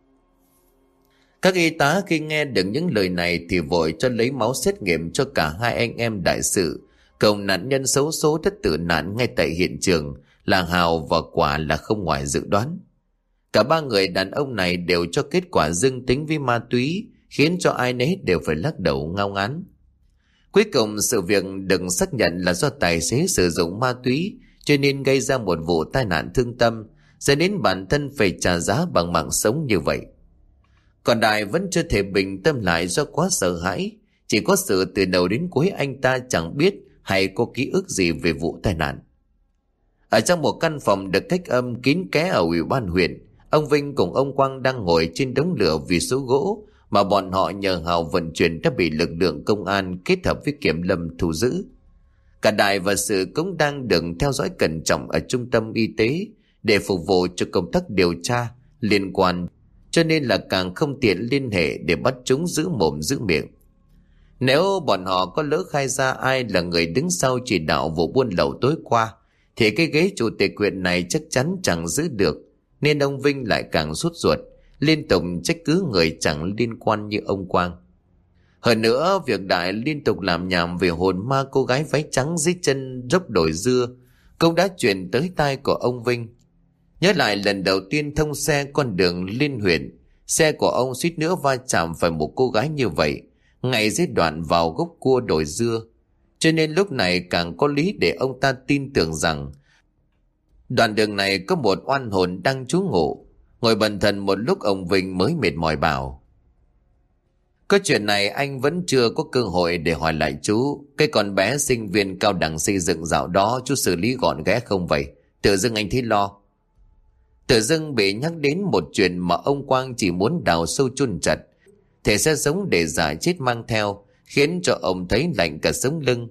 Các y tá khi nghe được những lời này thì vội cho lấy máu xét nghiệm cho cả hai anh em đại sự, cộng nạn nhân xấu số đã tử nạn ngay tại hiện trường là Hào, và quả là không ngoài dự đoán. Cả ba người đàn ông này đều cho kết quả dương tính với ma túy, khiến cho ai nấy đều phải lắc đầu ngao ngán. Cuối cùng sự việc được xác nhận là do tài xế sử dụng ma túy cho nên gây ra một vụ tai nạn thương tâm, dẫn đến bản thân phải trả giá bằng mạng sống như vậy. Còn Đại vẫn chưa thể bình tâm lại do quá sợ hãi. Chỉ có sự từ đầu đến cuối anh ta chẳng biết hay có ký ức gì về vụ tai nạn. Ở trong một căn phòng được cách âm kín kẽ ở ủy ban huyện, ông Vinh cùng ông Quang đang ngồi trên đống lửa vì số gỗ mà bọn họ nhờ Hào vận chuyển đã bị lực lượng công an kết hợp với kiểm lâm thu giữ. Cả Đại và Sự cũng đang được theo dõi cẩn trọng ở trung tâm y tế để phục vụ cho công tác điều tra liên quan, cho nên là càng không tiện liên hệ để bắt chúng giữ mồm giữ miệng. Nếu bọn họ có lỡ khai ra ai là người đứng sau chỉ đạo vụ buôn lậu tối qua thì cái ghế chủ tịch huyện này chắc chắn chẳng giữ được, nên ông Vinh lại càng sốt ruột, liên tục trách cứ người chẳng liên quan như ông Quang. Hơn nữa, việc Đại liên tục làm nhảm về hồn ma cô gái váy trắng dưới chân dốc đồi dưa cũng đã truyền tới tai của ông Vinh. Nhớ lại lần đầu tiên thông xe con đường liên huyện, xe của ông suýt nữa va chạm phải một cô gái như vậy ngay dưới đoạn vào gốc cua đồi dưa, cho nên lúc này càng có lý để ông ta tin tưởng rằng đoạn đường này có một oan hồn đang trú ngụ. Ngồi bần thần một lúc, ông Vinh mới mệt mỏi bảo: có chuyện này anh vẫn chưa có cơ hội để hỏi lại chú. Cái con bé sinh viên cao đẳng xây dựng dạo đó chú xử lý gọn ghẽ không vậy? Tự dưng anh thấy lo. Tự dưng bị nhắc đến một chuyện mà ông Quang chỉ muốn đào sâu chôn chặt, thể sẽ sống để giả chết mang theo, khiến cho ông thấy lạnh cả sống lưng.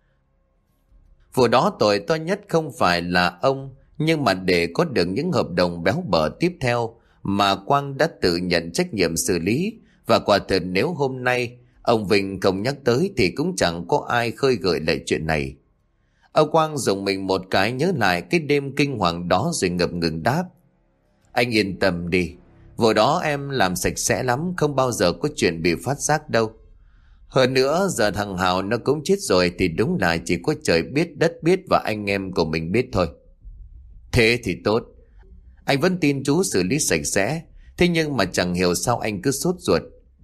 Vụ đó tội to nhất không phải là ông, nhưng mà để có được những hợp đồng béo bở tiếp theo mà Quang đã tự nhận trách nhiệm xử lý. Và quả thật nếu hôm nay ông Vinh không nhắc tới thì cũng chẳng có ai khơi gợi lại chuyện này. Ông Quang dùng mình một cái nhớ lại cái đêm kinh hoàng đó rồi ngập ngừng đáp: anh yên tâm đi, vụ đó em làm sạch sẽ lắm, không bao giờ có chuyện bị phát giác đâu. Hơn nữa giờ thằng Hào nó cũng chết rồi thì đúng là chỉ có trời biết đất biết và anh em của mình biết thôi. Thế thì tốt, anh vẫn tin chú xử lý sạch sẽ. Thế nhưng mà chẳng hiểu sao anh cứ sốt ruột,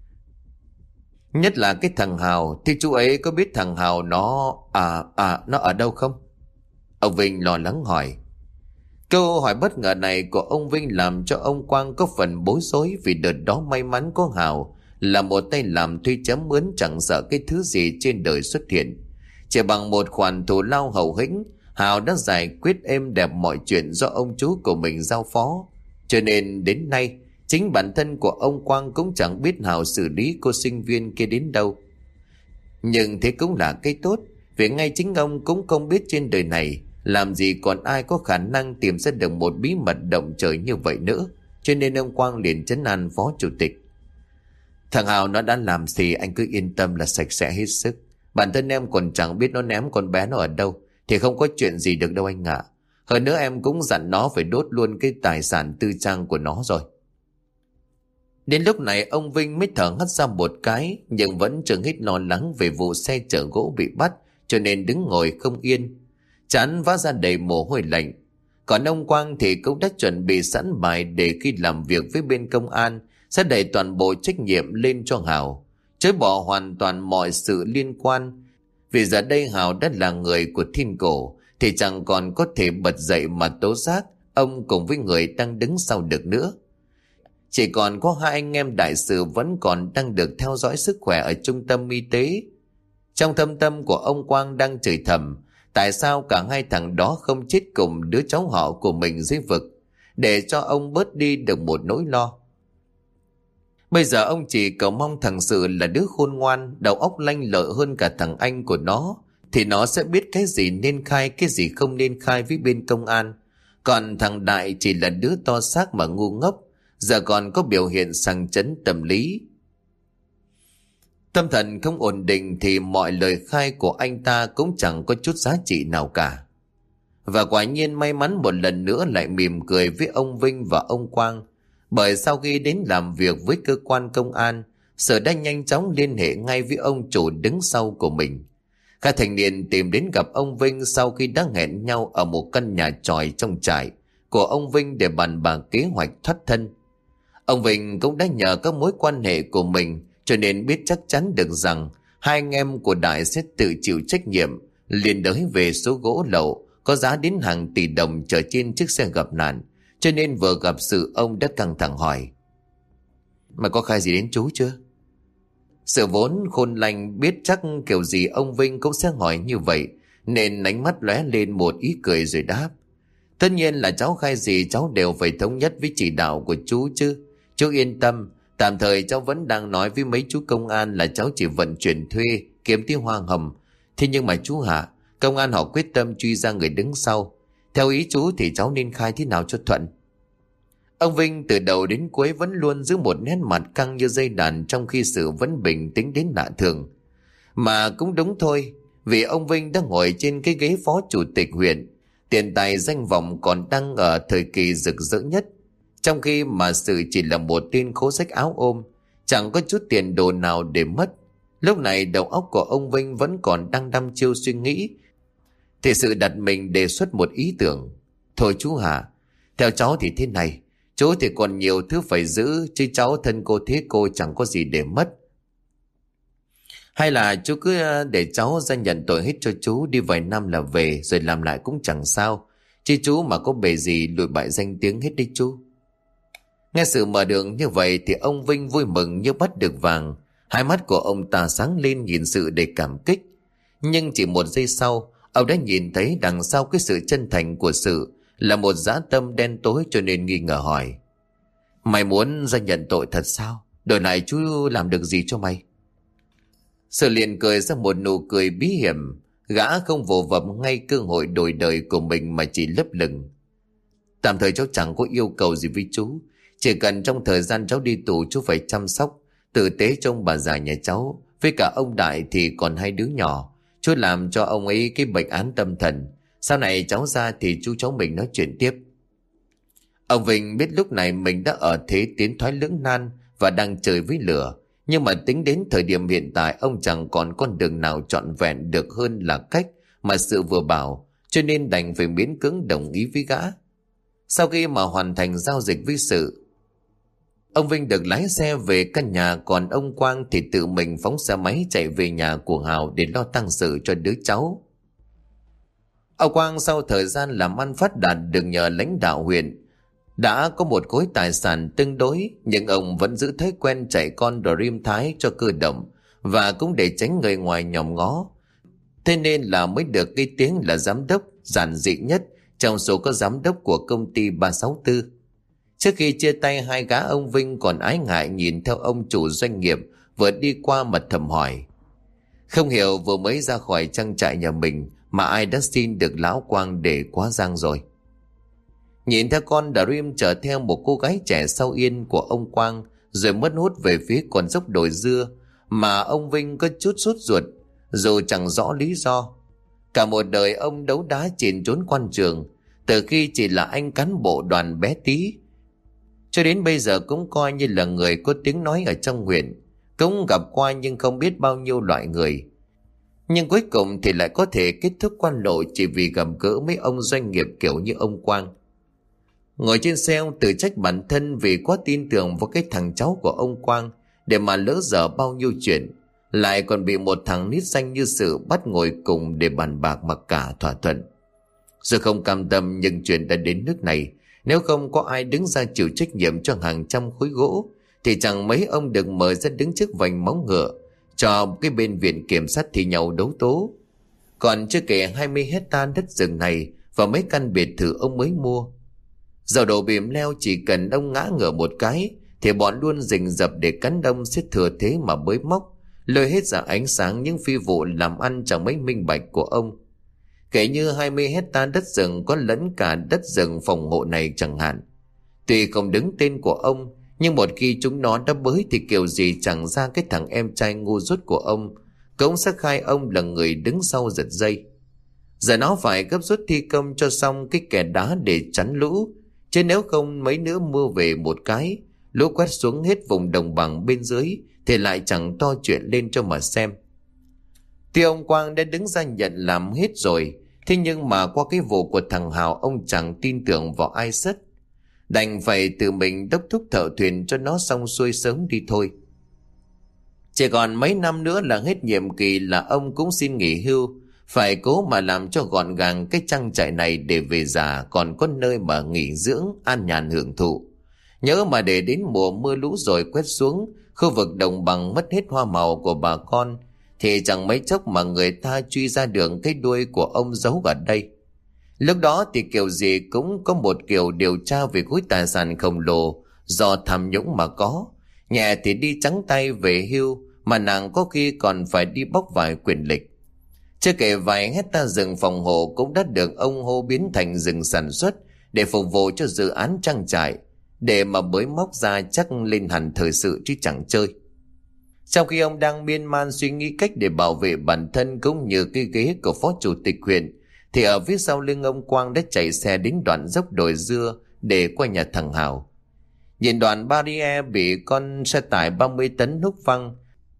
nhất là cái thằng Hào. Thì chú ấy có biết thằng Hào nó nó ở đâu không? Ông Vinh lo lắng hỏi. Câu hỏi bất ngờ này của ông Vinh làm cho ông Quang có phần bối rối, vì đợt đó may mắn có Hào là một tay làm thuê chấm mướn chẳng sợ cái thứ gì trên đời xuất hiện. Chỉ bằng một khoản thù lao hậu hĩnh, Hào đã giải quyết êm đẹp mọi chuyện do ông chú của mình giao phó. Cho nên đến nay chính bản thân của ông Quang cũng chẳng biết Hào xử lý cô sinh viên kia đến đâu. Nhưng thế cũng là cái tốt, vì ngay chính ông cũng không biết trên đời này làm gì còn ai có khả năng tìm ra được một bí mật động trời như vậy nữa. Cho nên ông Quang liền trấn an phó chủ tịch: thằng Hào nó đã làm gì anh cứ yên tâm là sạch sẽ hết sức. Bản thân em còn chẳng biết nó ném con bé nó ở đâu thì không có chuyện gì được đâu anh ạ. Hơn nữa em cũng dặn nó phải đốt luôn cái tài sản tư trang của nó rồi. Đến lúc này ông Vinh mới thở hắt ra một cái, nhưng vẫn chưa hết lo lắng về vụ xe chở gỗ bị bắt, cho nên đứng ngồi không yên, trán vã ra đầy mồ hôi lạnh. Còn ông Quang thì cũng đã chuẩn bị sẵn bài để khi làm việc với bên công an sẽ đẩy toàn bộ trách nhiệm lên cho Hào, chối bỏ hoàn toàn mọi sự liên quan. Vì giờ đây Hào đã là người của thiên cổ thì chẳng còn có thể bật dậy mà tố giác ông cùng với người đang đứng sau được nữa. Chỉ còn có hai anh em đại sự vẫn còn đang được theo dõi sức khỏe ở trung tâm y tế. Trong thâm tâm của ông Quang đang chửi thầm tại sao cả hai thằng đó không chết cùng đứa cháu họ của mình dưới vực, để cho ông bớt đi được một nỗi lo. Bây giờ ông chỉ cầu mong thằng Sự là đứa khôn ngoan, đầu óc lanh lợi hơn cả thằng anh của nó, thì nó sẽ biết cái gì nên khai, cái gì không nên khai với bên công an. Còn thằng Đại chỉ là đứa to xác mà ngu ngốc, giờ còn có biểu hiện sang chấn tâm lý. Tâm thần không ổn định thì mọi lời khai của anh ta cũng chẳng có chút giá trị nào cả. Và quả nhiên may mắn một lần nữa lại mỉm cười với ông Vinh và ông Quang, bởi sau khi đến làm việc với cơ quan công an, Sở đã nhanh chóng liên hệ ngay với ông chủ đứng sau của mình. Các thanh niên tìm đến gặp ông Vinh sau khi đã hẹn nhau ở một căn nhà tròi trong trại của ông Vinh để bàn bạc kế hoạch thoát thân. Ông Vinh cũng đã nhờ các mối quan hệ của mình cho nên biết chắc chắn được rằng hai anh em của Đại sẽ tự chịu trách nhiệm liền đới về số gỗ lậu có giá đến hàng tỷ đồng chở trên chiếc xe gặp nạn. Cho nên vừa gặp sự ông đã căng thẳng hỏi: "Mày có khai gì đến chú chưa?" Sự vốn khôn lành biết chắc kiểu gì ông Vinh cũng sẽ hỏi như vậy, nên ánh mắt lóe lên một ý cười rồi đáp: "Tất nhiên là cháu khai gì cháu đều phải thống nhất với chỉ đạo của chú chứ. Chú yên tâm, tạm thời cháu vẫn đang nói với mấy chú công an là cháu chỉ vận chuyển thuê kiếm tí hoa hồng. Thế nhưng mà chú hả, công an họ quyết tâm truy ra người đứng sau. Theo ý chú thì cháu nên khai thế nào cho thuận?" Ông Vinh từ đầu đến cuối vẫn luôn giữ một nét mặt căng như dây đàn, trong khi sự vẫn bình tĩnh đến lạ thường. Mà cũng đúng thôi, vì ông Vinh đang ngồi trên cái ghế phó chủ tịch huyện, tiền tài danh vọng còn đang ở thời kỳ rực rỡ nhất, trong khi mà sự chỉ là một tên khố rách áo ôm, chẳng có chút tiền đồ nào để mất. Lúc này đầu óc của ông Vinh vẫn còn đang đăm chiêu suy nghĩ, thì sự đặt mình đề xuất một ý tưởng: "Thôi chú hả, theo cháu thì thế này, chú thì còn nhiều thứ phải giữ, chứ cháu thân cô thế cô chẳng có gì để mất. Hay là chú cứ để cháu ra nhận tội hết cho chú, đi vài năm là về, rồi làm lại cũng chẳng sao. Chứ chú mà có bề gì lụi bại danh tiếng hết đi chú." Nghe sự mở đường như vậy thì ông Vinh vui mừng như bắt được vàng. Hai mắt của ông ta sáng lên nhìn sự để cảm kích. Nhưng chỉ một giây sau, ông đã nhìn thấy đằng sau cái sự chân thành của sự là một dã tâm đen tối, cho nên nghi ngờ hỏi: "Mày muốn ra nhận tội thật sao? Đổi lại chú làm được gì cho mày?" Sự liền cười ra một nụ cười bí hiểm. Gã không vồ vập ngay cơ hội đổi đời của mình mà chỉ lấp lửng: "Tạm thời cháu chẳng có yêu cầu gì với chú. Chỉ cần trong thời gian cháu đi tù chú phải chăm sóc tử tế trông bà già nhà cháu, với cả ông Đại thì còn hai đứa nhỏ. Chú làm cho ông ấy cái bệnh án tâm thần. Sau này cháu ra thì chú cháu mình nói chuyện tiếp." Ông Vinh biết lúc này mình đã ở thế tiến thoái lưỡng nan và đang chơi với lửa. Nhưng mà tính đến thời điểm hiện tại, ông chẳng còn con đường nào trọn vẹn được hơn là cách mà sự vừa bảo, cho nên đành phải miễn cưỡng đồng ý với gã. Sau khi mà hoàn thành giao dịch với sự, ông Vinh được lái xe về căn nhà, còn ông Quang thì tự mình phóng xe máy chạy về nhà của Hào để lo tang sự cho đứa cháu. Ông Quang sau thời gian làm ăn phát đạt được nhờ lãnh đạo huyện, đã có một khối tài sản tương đối, nhưng ông vẫn giữ thói quen chạy con Dream Thái cho cơ động, và cũng để tránh người ngoài nhòm ngó. Thế nên là mới được cái tiếng là giám đốc giản dị nhất trong số các giám đốc của công ty 364. Trước khi chia tay, hai gã ông Vinh còn ái ngại nhìn theo ông chủ doanh nghiệp vừa đi qua mà thầm hỏi: "Không hiểu vừa mới ra khỏi trang trại nhà mình mà ai đã xin được lão Quang để quá giang rồi." Nhìn theo con Dream chở theo một cô gái trẻ sau yên của ông Quang, rồi mất hút về phía con dốc đồi dưa, mà ông Vinh có chút sốt ruột, dù chẳng rõ lý do. Cả một đời ông đấu đá chìn trốn quan trường, từ khi chỉ là anh cán bộ đoàn bé tí, cho đến bây giờ cũng coi như là người có tiếng nói ở trong huyện. Cũng gặp qua nhưng không biết bao nhiêu loại người, nhưng cuối cùng thì lại có thể kết thúc quan lộ chỉ vì gặp gỡ mấy ông doanh nghiệp kiểu như ông Quang. Ngồi trên xe, ông tự trách bản thân vì quá tin tưởng vào cái thằng cháu của ông Quang để mà lỡ dở bao nhiêu chuyện, lại còn bị một thằng nít xanh như sự bắt ngồi cùng để bàn bạc mặc cả thỏa thuận. Rồi không cam tâm, nhưng chuyện đã đến nước này, nếu không có ai đứng ra chịu trách nhiệm cho hàng trăm khối gỗ thì chẳng mấy ông được mời ra đứng trước vành móng ngựa cho cái bên viện kiểm sát thì nhau đấu tố. Còn chưa kể 20 hectare đất rừng này và mấy căn biệt thự ông mới mua. Dầu đồ bìm leo, chỉ cần ông ngã ngửa một cái thì bọn luôn rình rập để cắn đông, xiết thừa thế mà bới móc, lôi hết ra ánh sáng những phi vụ làm ăn chẳng mấy minh bạch của ông. Kể như 20 hecta đất rừng có lẫn cả đất rừng phòng hộ này chẳng hạn. Tuy không đứng tên của ông, nhưng một khi chúng nó đã bới thì kiểu gì chẳng ra cái thằng em trai ngu dốt của ông cũng sẽ khai ông là người đứng sau giật dây. Giờ nó phải gấp rút thi công cho xong cái kè đá để chắn lũ, chứ nếu không mấy nữa mưa về một cái, lũ quét xuống hết vùng đồng bằng bên dưới thì lại chẳng to chuyện lên cho mà xem. Tuy ông Quang đã đứng ra nhận làm hết rồi, thế nhưng mà qua cái vụ của thằng Hào ông chẳng tin tưởng vào ai sất, đành phải tự mình đốc thúc thợ thuyền cho nó xong xuôi sớm đi thôi. Chỉ còn mấy năm nữa là hết nhiệm kỳ là ông cũng xin nghỉ hưu, phải cố mà làm cho gọn gàng cái trang trại này để về già còn có nơi mà nghỉ dưỡng an nhàn hưởng thụ. Nhớ mà để đến mùa mưa lũ rồi quét xuống, khu vực đồng bằng mất hết hoa màu của bà con, thì chẳng mấy chốc mà người ta truy ra được cái đuôi của ông giấu ở đây. Lúc đó thì kiểu gì cũng có một kiểu điều tra về khối tài sản khổng lồ do tham nhũng mà có. Nhẹ thì đi trắng tay về hưu, mà nàng có khi còn phải đi bóc vài quyền lực. Chưa kể vài hecta rừng phòng hộ cũng đã được ông hô biến thành rừng sản xuất để phục vụ cho dự án trang trại, để mà bới móc ra chắc lên hẳn thời sự chứ chẳng chơi. Trong khi ông đang miên man suy nghĩ cách để bảo vệ bản thân cũng như cái ghế của phó chủ tịch huyện, thì ở phía sau lưng ông Quang đã chạy xe đến đoạn dốc đồi dưa để qua nhà thằng Hào. Nhìn đoạn barrier bị con xe tải 30 tấn húc văng,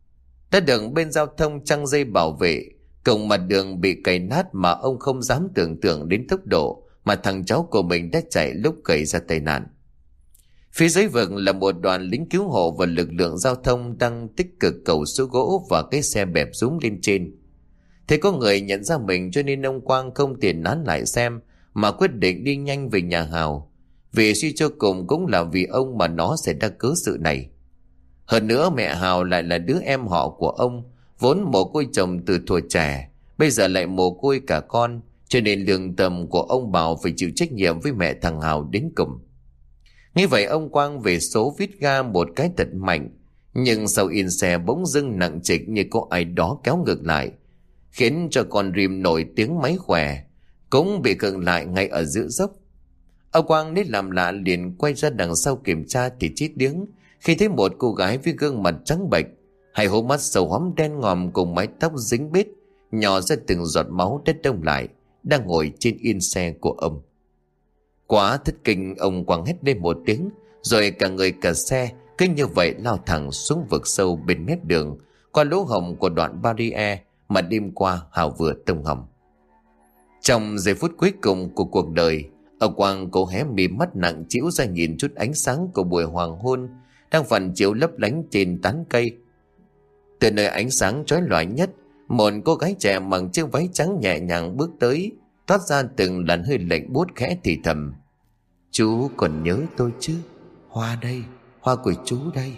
đã được bên giao thông trăng dây bảo vệ, cùng mặt đường bị cày nát mà ông không dám tưởng tượng đến tốc độ mà thằng cháu của mình đã chạy lúc gây ra tai nạn. Phía dưới vực là một đoàn lính cứu hộ và lực lượng giao thông đang tích cực cẩu số gỗ và cái xe bẹp rúm lên trên. Thế có người nhận ra mình cho nên ông Quang không tiền nán lại xem mà quyết định đi nhanh về nhà Hào, vì suy cho cùng cũng là vì ông mà nó xảy ra cớ sự này. Hơn nữa mẹ Hào lại là đứa em họ của ông, vốn mồ côi chồng từ thuở trẻ, bây giờ lại mồ côi cả con, cho nên lương tâm của ông bảo phải chịu trách nhiệm với mẹ thằng Hào đến cùng. Như vậy ông Quang về số vít ga một cái thật mạnh, nhưng sau yên xe bỗng dưng nặng trịch như có ai đó kéo ngược lại, khiến cho con rìm nổi tiếng máy khỏe cũng bị khựng lại ngay ở giữa dốc. Ông Quang nít làm lạ liền quay ra đằng sau kiểm tra thì chết điếng khi thấy một cô gái với gương mặt trắng bệch, hai hốc mắt sầu hoắm đen ngòm cùng mái tóc dính bết nhỏ ra từng giọt máu đất đông lại, đang ngồi trên yên xe của ông. Quá thất kinh, ông Quang hét lên một tiếng, rồi cả người cả xe cứ như vậy lao thẳng xuống vực sâu bên mép đường, qua lỗ hổng của đoạn barrier mà đêm qua Hào vừa tông hầm. Trong giây phút cuối cùng của cuộc đời, ông Quang cố hé mí mắt nặng trĩu ra nhìn chút ánh sáng của buổi hoàng hôn đang phản chiếu lấp lánh trên tán cây. Từ nơi ánh sáng chói lòa nhất, một cô gái trẻ mặc chiếc váy trắng nhẹ nhàng bước tới, toát ra từng làn hơi lạnh buốt khẽ thì thầm: "Chú còn nhớ tôi chứ? Hoa đây, hoa của chú đây."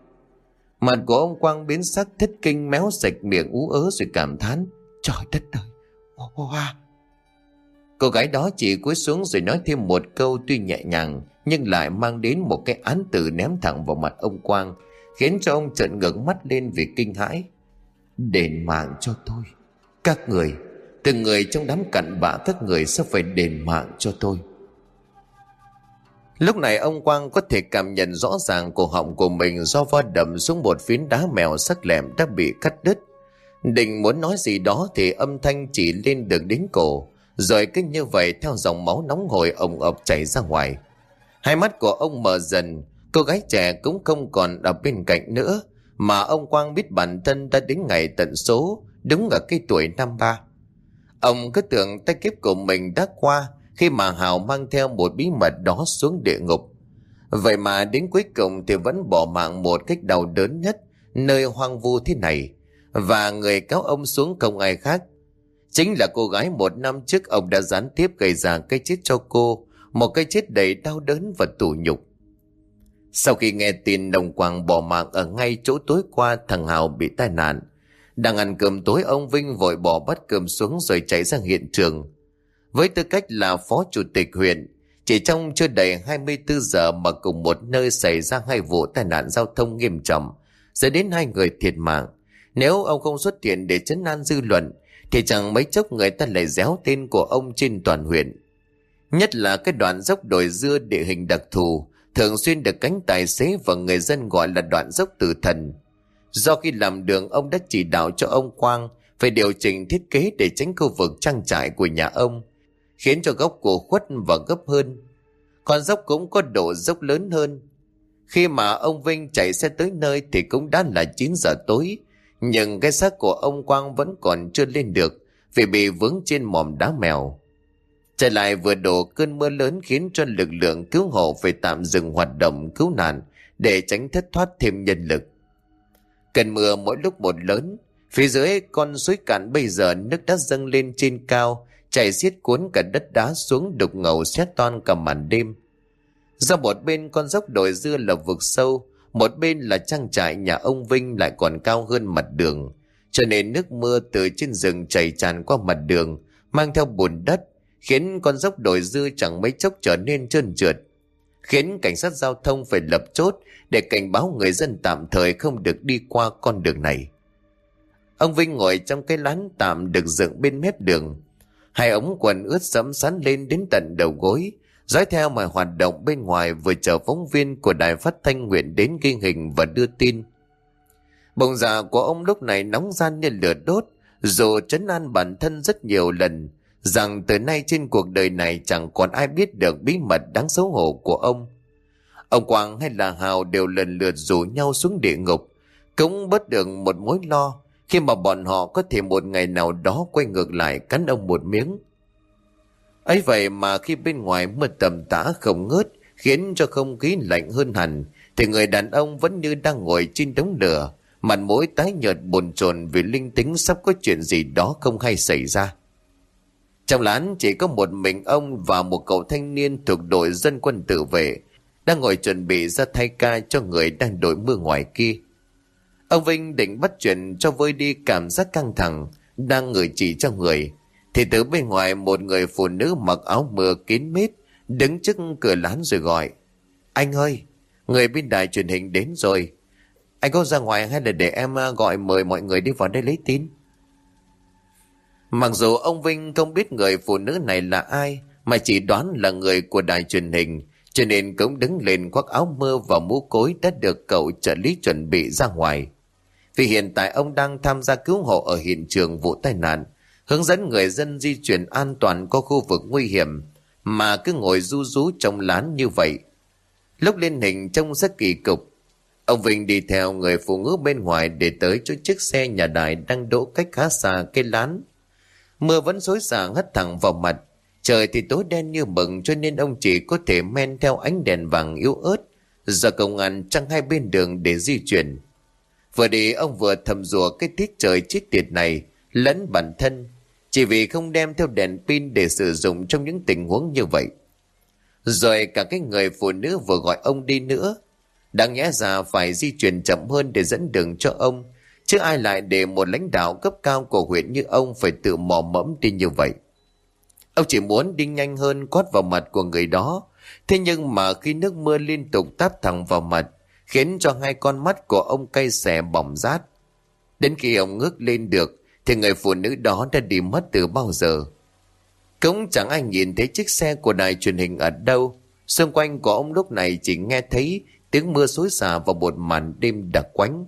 Mặt của ông Quang biến sắc, thất kinh, méo sạch miệng ú ớ rồi cảm thán: "Trời đất ơi, hoa!" Cô gái đó chỉ cúi xuống rồi nói thêm một câu tuy nhẹ nhàng nhưng lại mang đến một cái án tử ném thẳng vào mặt ông Quang, khiến cho ông trợn ngước mắt lên vì kinh hãi: "Đền mạng cho tôi, các người, từng người trong đám cặn bã các người sẽ phải đền mạng cho tôi." Lúc này ông Quang có thể cảm nhận rõ ràng cổ họng của mình do va đập xuống một phiến đá mèo sắc lẹm đã bị cắt đứt. Định muốn nói gì đó thì âm thanh chỉ lên được đến cổ, rồi cứ như vậy theo dòng máu nóng hổi ồng ộc chảy ra ngoài. Hai mắt của ông mở dần, cô gái trẻ cũng không còn ở bên cạnh nữa, mà ông Quang biết bản thân đã đến ngày tận số, đúng ở cái tuổi 53. Ông cứ tưởng tay kiếp của mình đã qua khi mà Hào mang theo một bí mật đó xuống địa ngục. Vậy mà đến cuối cùng thì vẫn bỏ mạng một cách đau đớn nhất nơi hoang vu thế này, và người kéo ông xuống không ai khác chính là cô gái một năm trước ông đã gián tiếp gây ra cái chết cho cô, một cái chết đầy đau đớn và tủi nhục. Sau khi nghe tin ông Quang bỏ mạng ở ngay chỗ tối qua thằng Hào bị tai nạn, đang ăn cơm tối ông Vinh vội bỏ bát cơm xuống rồi chạy ra hiện trường. Với tư cách là phó chủ tịch huyện, chỉ trong chưa đầy 24 giờ mà cùng một nơi xảy ra hai vụ tai nạn giao thông nghiêm trọng, dẫn đến 2 người thiệt mạng, Nếu ông không xuất hiện để trấn an dư luận thì chẳng mấy chốc người ta lại réo tên của ông trên toàn huyện. Nhất là cái đoạn dốc đồi dưa địa hình đặc thù, thường xuyên được cánh tài xế và người dân gọi là đoạn dốc tử thần. Do khi làm đường, ông đã chỉ đạo cho ông Quang phải điều chỉnh thiết kế để tránh khu vực trang trại của nhà ông, khiến cho góc của khuất và gấp hơn. Con dốc cũng có độ dốc lớn hơn. Khi mà ông Vinh chạy xe tới nơi thì cũng đã là 9 giờ tối, nhưng cái xác của ông Quang vẫn còn chưa lên được vì bị vướng trên mỏm đá mèo. Trở lại vừa đổ cơn mưa lớn khiến cho lực lượng cứu hộ phải tạm dừng hoạt động cứu nạn để tránh thất thoát thêm nhân lực. Cơn mưa mỗi lúc một lớn, phía dưới con suối cạn bây giờ nước đã dâng lên trên cao, chảy xiết cuốn cả đất đá xuống đục ngầu xé toang cả màn đêm. Do một bên con dốc đồi dưa là vực sâu, một bên là trang trại nhà ông Vinh lại còn cao hơn mặt đường, cho nên nước mưa từ trên rừng chảy tràn qua mặt đường, mang theo bùn đất, khiến con dốc đồi dưa chẳng mấy chốc trở nên trơn trượt, khiến cảnh sát giao thông phải lập chốt để cảnh báo người dân tạm thời không được đi qua con đường này. Ông Vinh ngồi trong cái lán tạm được dựng bên mép đường, hai ống quần ướt sẫm sắn lên đến tận đầu gối, dõi theo mọi hoạt động bên ngoài, vừa chờ phóng viên của đài phát thanh huyện đến ghi hình và đưa tin. Bụng dạ của ông lúc này nóng ran như lửa đốt, dù trấn an bản thân rất nhiều lần rằng từ nay trên cuộc đời này chẳng còn ai biết được bí mật đáng xấu hổ của ông. Ông Quang hay là Hào đều lần lượt rủ nhau xuống địa ngục, cũng bớt được một mối lo khi mà bọn họ có thể một ngày nào đó quay ngược lại cắn ông một miếng. Ấy vậy mà khi bên ngoài mưa tầm tã không ngớt, khiến cho không khí lạnh hơn hẳn, thì người đàn ông vẫn như đang ngồi trên đống lửa, mặt mũi tái nhợt bồn chồn vì linh tính sắp có chuyện gì đó không hay xảy ra. Trong lán chỉ có một mình ông và một cậu thanh niên thuộc đội dân quân tự vệ đang ngồi chuẩn bị ra thay ca cho người đang đội mưa ngoài kia. Ông Vinh định bắt chuyện cho vơi đi cảm giác căng thẳng đang ngửi chỉ trong người, thì từ bên ngoài một người phụ nữ mặc áo mưa kín mít đứng trước cửa lán rồi gọi: "Anh ơi, người bên đài truyền hình đến rồi. Anh có ra ngoài hay là để em gọi mời mọi người đi vào đây lấy tin?" Mặc dù ông Vinh không biết người phụ nữ này là ai, mà chỉ đoán là người của đài truyền hình, cho nên cũng đứng lên khoác áo mưa và mũ cối đã được cậu trợ lý chuẩn bị ra ngoài. Vì hiện tại ông đang tham gia cứu hộ ở hiện trường vụ tai nạn, hướng dẫn người dân di chuyển an toàn qua khu vực nguy hiểm, mà cứ ngồi ru rú trong lán như vậy. Lúc lên hình trông rất kỳ cục. Ông Vinh đi theo người phụ nữ bên ngoài để tới chỗ chiếc xe nhà đài đang đỗ cách khá xa cây lán. Mưa vẫn xối xả hất thẳng vào mặt, trời thì tối đen như mực, cho nên ông chỉ có thể men theo ánh đèn vàng yếu ớt do công an trăng hai bên đường để di chuyển. Vừa đi ông vừa thầm rủa cái tiết trời chết tiệt này lẫn bản thân, chỉ vì không đem theo đèn pin để sử dụng trong những tình huống như vậy. Rồi cả cái người phụ nữ vừa gọi ông đi nữa, đáng nhẽ ra phải di chuyển chậm hơn để dẫn đường cho ông, chứ ai lại để một lãnh đạo cấp cao của huyện như ông phải tự mò mẫm đi như vậy. Ông chỉ muốn đi nhanh hơn quát vào mặt của người đó, thế nhưng mà khi nước mưa liên tục táp thẳng vào mặt, khiến cho hai con mắt của ông cay xè bỏng rát. Đến khi ông ngước lên được thì người phụ nữ đó đã đi mất từ bao giờ. Cũng chẳng ai nhìn thấy chiếc xe của đài truyền hình ở đâu. Xung quanh của ông lúc này chỉ nghe thấy tiếng mưa xối xả vào một màn đêm đặc quánh.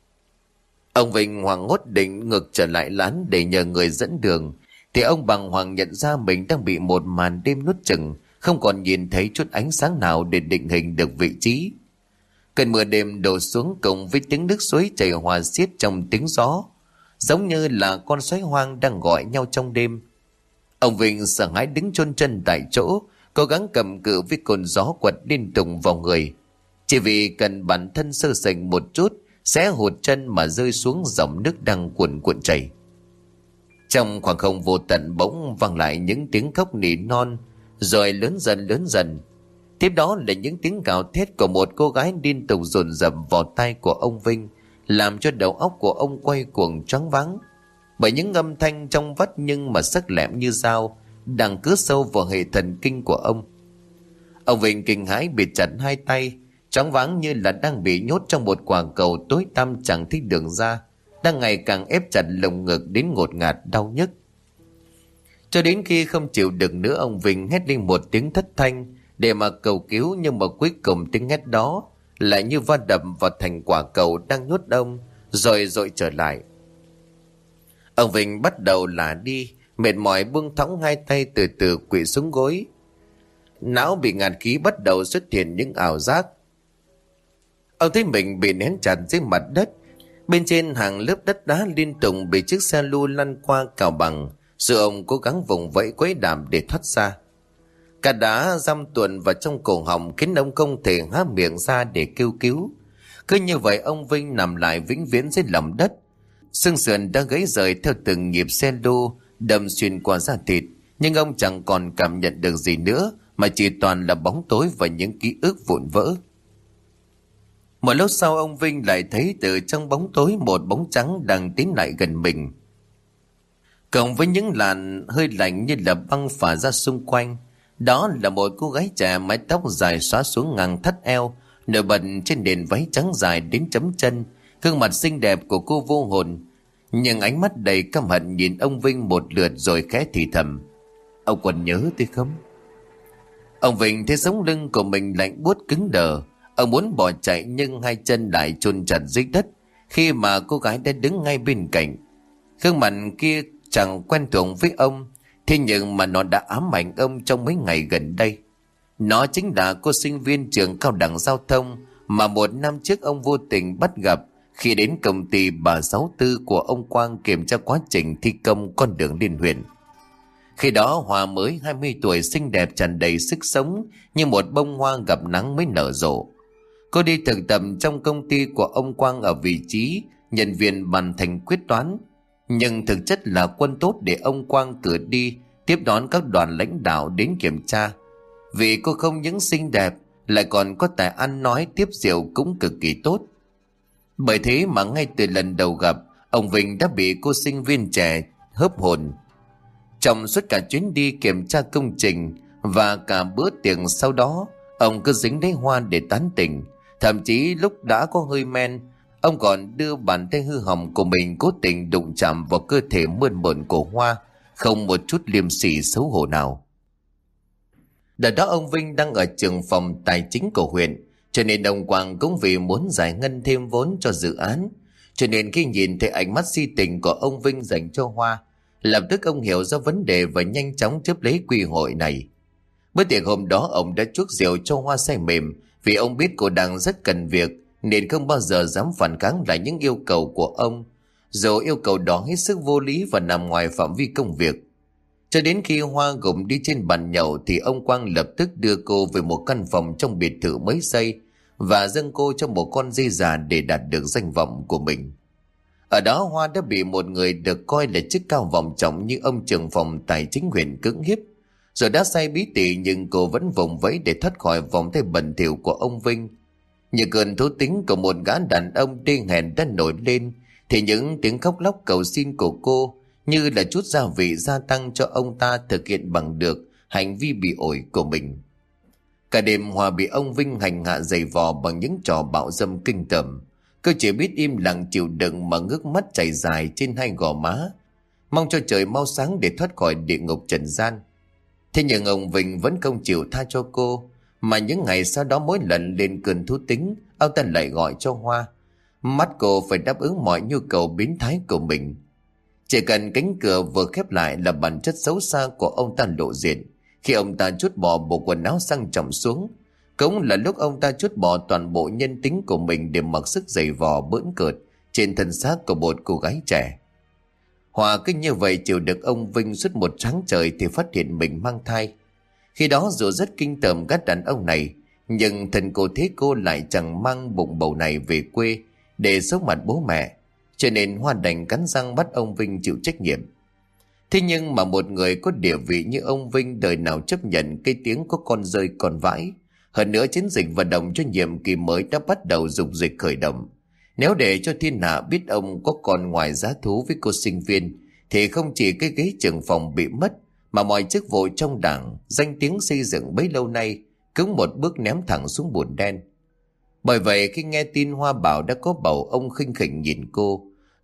Ông Vinh hoảng hốt định ngược trở lại lán để nhờ người dẫn đường, thì ông bàng hoàng nhận ra mình đang bị một màn đêm nuốt chửng, không còn nhìn thấy chút ánh sáng nào để định hình được vị trí. Cơn mưa đêm đổ xuống cùng với tiếng nước suối chảy hòa xiết trong tiếng gió, giống như là con sói hoang đang gọi nhau trong đêm. Ông Vinh sợ hãi đứng chôn chân tại chỗ, cố gắng cầm cự với cơn gió quật liên tục vào người, chỉ vì cần bản thân sơ sẩy một chút sẽ hụt chân mà rơi xuống dòng nước đang cuồn cuộn chảy. Trong khoảng không vô tận bỗng vang lại những tiếng khóc nỉ non, rồi lớn dần. Tiếp đó là những tiếng gào thét của một cô gái liên tục dồn dập vào tai của ông Vinh, làm cho đầu óc của ông quay cuồng choáng váng bởi những âm thanh trong vắt nhưng mà sắc lẹm như dao đang cứa sâu vào hệ thần kinh của ông. Ông Vinh kinh hãi bịt chặt hai tay, choáng váng như là đang bị nhốt trong một quả cầu tối tăm chẳng thấy đường ra. đang ngày càng ép chặt lồng ngực đến ngột ngạt đau nhức. Cho đến khi không chịu được nữa, ông Vinh hét lên một tiếng thất thanh để mà cầu cứu, nhưng mà cuối cùng tiếng hét đó lại như va đập vào thành quả cầu đang nhốt ông, rồi dội trở lại. Ông Vinh bắt đầu lả đi, mệt mỏi buông thõng hai tay từ từ quỵ xuống gối. Não bị ngạt khí bắt đầu xuất hiện những ảo giác. Ông thấy mình bị nén chặt dưới mặt đất, bên trên hàng lớp đất đá liên tục bị chiếc xe lu lăn qua cào bằng, rồi ông cố gắng vùng vẫy quấy đàm để thoát ra. Cả đá giam tuồn vào trong cổ họng khiến ông không thể há miệng ra để kêu cứu. Cứ như vậy ông Vinh nằm lại vĩnh viễn dưới lòng đất. Xương sườn đã gãy rời theo từng nhịp xe lu đâm xuyên qua da thịt, nhưng ông chẳng còn cảm nhận được gì nữa, mà chỉ toàn là bóng tối và những ký ức vụn vỡ. Một lúc sau, ông Vinh lại thấy từ trong bóng tối một bóng trắng đang tiến lại gần mình, cộng với những làn hơi lạnh như là băng phả ra xung quanh. Đó là một cô gái trẻ, mái tóc dài xõa xuống ngang thắt eo, nổi bật trên nền váy trắng dài đến chấm chân. Gương mặt xinh đẹp của cô vô hồn, nhưng ánh mắt đầy căm hận nhìn ông Vinh một lượt rồi khẽ thì thầm: "Ông còn nhớ tôi không?" Ông Vinh thấy sống lưng của mình lạnh buốt cứng đờ. Ông muốn bỏ chạy nhưng hai chân lại chôn chặt dưới đất khi mà cô gái đã đứng ngay bên cạnh. Gương mặt kia chẳng quen thuộc với ông, thế nhưng mà nó đã ám ảnh ông trong mấy ngày gần đây. Nó chính là cô sinh viên trường cao đẳng giao thông mà một năm trước ông vô tình bắt gặp khi đến công ty bà 64 của ông Quang kiểm tra quá trình thi công con đường liên huyện. Khi đó Hòa mới 20 tuổi, xinh đẹp tràn đầy sức sống như một bông hoa gặp nắng mới nở rộ. Cô đi thực tập trong công ty của ông Quang ở vị trí nhân viên bàn thành quyết toán, nhưng thực chất là quân tốt để ông Quang cử đi tiếp đón các đoàn lãnh đạo đến kiểm tra. Vì cô không những xinh đẹp lại còn có tài ăn nói tiếp rượu cũng cực kỳ tốt. Bởi thế mà ngay từ lần đầu gặp, ông Vinh đã bị cô sinh viên trẻ hớp hồn. Trong suốt cả chuyến đi kiểm tra công trình và cả bữa tiệc sau đó, ông cứ dính lấy Hoa để tán tỉnh. Thậm chí lúc đã có hơi men, ông còn đưa bàn tay hư hỏng của mình cố tình đụng chạm vào cơ thể mơn mởn của Hoa, không một chút liêm sỉ xấu hổ nào. Đợt đó ông Vinh đang ở trưởng phòng tài chính của huyện, cho nên ông Quang cũng vì muốn giải ngân thêm vốn cho dự án. Cho nên khi nhìn thấy ánh mắt si tình của ông Vinh dành cho Hoa, lập tức ông hiểu ra vấn đề và nhanh chóng chấp lấy quy hội này. Bữa tiệc hôm đó ông đã chuốc rượu cho Hoa say mềm, vì ông biết cô đang rất cần việc nên không bao giờ dám phản kháng lại những yêu cầu của ông, dù yêu cầu đó hết sức vô lý và nằm ngoài phạm vi công việc. Cho đến khi Hoa gục đi trên bàn nhậu thì ông Quang lập tức đưa cô về một căn phòng trong biệt thự mới xây và dâng cô cho một con dê già để đạt được danh vọng của mình. Ở đó Hoa đã bị một người được coi là chức cao vọng trọng như ông trưởng phòng tài chính huyện cưỡng hiếp. Rồi đã say bí tỉ nhưng cô vẫn vùng vẫy để thoát khỏi vòng tay bẩn thỉu của ông Vinh. Như cơn thú tính của một gã đàn ông đê hèn đã nổi lên, thì những tiếng khóc lóc cầu xin của cô như là chút gia vị gia tăng cho ông ta thực hiện bằng được hành vi bị ổi của mình. Cả đêm Hòa bị ông Vinh hành hạ giày vò bằng những trò bạo dâm kinh tởm. Cô chỉ biết im lặng chịu đựng mà ngước mắt chảy dài trên hai gò má, mong cho trời mau sáng để thoát khỏi địa ngục trần gian. Thế nhưng ông Vinh vẫn không chịu tha cho cô, mà những ngày sau đó mỗi lần lên cơn thú tính, ông ta lại gọi cho Hoa, mắt cô phải đáp ứng mọi nhu cầu biến thái của mình. Chỉ cần cánh cửa vừa khép lại là bản chất xấu xa của ông ta lộ diện. Khi ông ta trút bỏ bộ quần áo sang trọng xuống, cũng là lúc ông ta trút bỏ toàn bộ nhân tính của mình để mặc sức giày vò bỡn cợt trên thân xác của một cô gái trẻ. Hòa cứ như vậy chịu được ông Vinh suốt một tháng trời thì phát hiện mình mang thai. Khi đó dù rất kinh tởm gắt đàn ông này, nhưng thần cô thế cô lại chẳng mang bụng bầu này về quê để xấu mặt bố mẹ, cho nên Hoa đành cắn răng bắt ông Vinh chịu trách nhiệm. Thế nhưng mà một người có địa vị như ông Vinh đời nào chấp nhận cái tiếng có con rơi con vãi. Hơn nữa chiến dịch vận động cho nhiệm kỳ mới đã bắt đầu dục dịch khởi động. Nếu để cho thiên hạ biết ông có con ngoài giá thú với cô sinh viên, thì không chỉ cái ghế trưởng phòng bị mất, mà mọi chức vụ trong đảng, danh tiếng xây dựng bấy lâu nay cũng một bước ném thẳng xuống bùn đen. Bởi vậy khi nghe tin Hoa bảo đã có bầu, ông khinh khỉnh nhìn cô,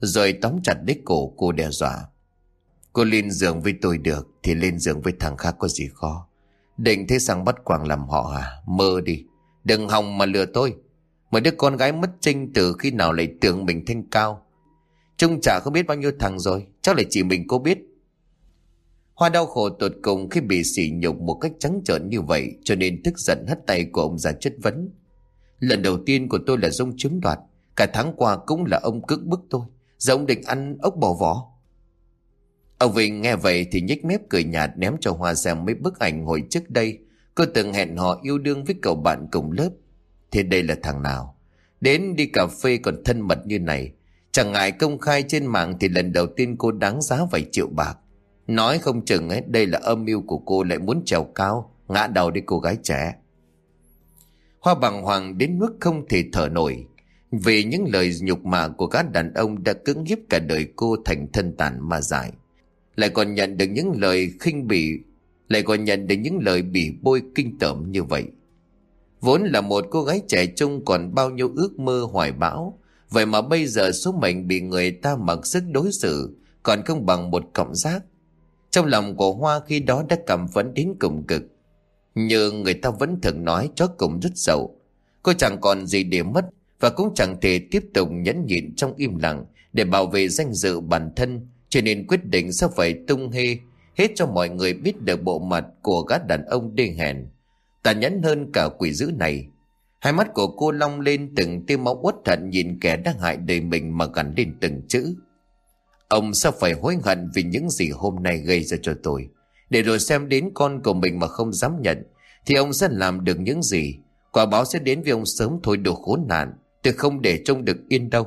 rồi tóm chặt lấy cổ cô đe dọa. Cô lên giường với tôi được thì lên giường với thằng khác có gì khó. Định thế sang bắt quàng làm họ à? Mơ đi. Đừng hòng mà lừa tôi. Một đứa con gái mất trinh từ khi nào lại tưởng mình thanh cao. Trung chả không biết bao nhiêu thằng rồi, chắc là chỉ mình cô biết. Hoa đau khổ tột cùng khi bị sỉ nhục một cách trắng trợn như vậy, cho nên tức giận hất tay của ông ra chất vấn. Lần đầu tiên của tôi là Dung chiếm đoạt, cả tháng qua cũng là ông cưỡng bức tôi, giờ ông định ăn ốc bỏ vỏ. Ông Vinh nghe vậy thì nhếch mép cười nhạt, ném cho Hoa xem mấy bức ảnh hồi trước đây cô từng hẹn hò yêu đương với cậu bạn cùng lớp. Thế đây là thằng nào? Đến đi cà phê còn thân mật như này, chẳng ngại công khai trên mạng thì lần đầu tiên cô đáng giá vài triệu bạc. Nói không chừng ấy, đây là âm mưu của cô lại muốn trèo cao, ngã đầu đi cô gái trẻ. Hoa bàng hoàng đến mức không thể thở nổi, vì những lời nhục mạ của các đàn ông đã cưỡng hiếp cả đời cô thành thân tàn ma dại. Lại còn nhận được những lời khinh bỉ, lại còn nhận được những lời bỉ bôi kinh tởm như vậy. Vốn là một cô gái trẻ trung còn bao nhiêu ước mơ hoài bão, vậy mà bây giờ số mệnh bị người ta mặc sức đối xử còn không bằng một cọng rác. Trong lòng của Hoa khi đó đã cảm phẫn đến cùng cực. Như người ta vẫn thường nói, chó cùng rất dậu. Cô chẳng còn gì để mất, và cũng chẳng thể tiếp tục nhẫn nhịn trong im lặng để bảo vệ danh dự bản thân, cho nên quyết định sẽ phải tung hê hết cho mọi người biết được bộ mặt của gã đàn ông đê hèn, tàn nhẫn hơn cả quỷ dữ này. Hai mắt của cô long lên, từng tia máu uất hận nhìn kẻ đang hại đời mình mà gằn lên từng chữ. Ông sẽ phải hối hận vì những gì hôm nay gây ra cho tôi. Để rồi xem đến con của mình mà không dám nhận, thì ông sẽ làm được những gì. Quả báo sẽ đến với ông sớm thôi, đồ khốn nạn. Tôi không để trông được yên đâu.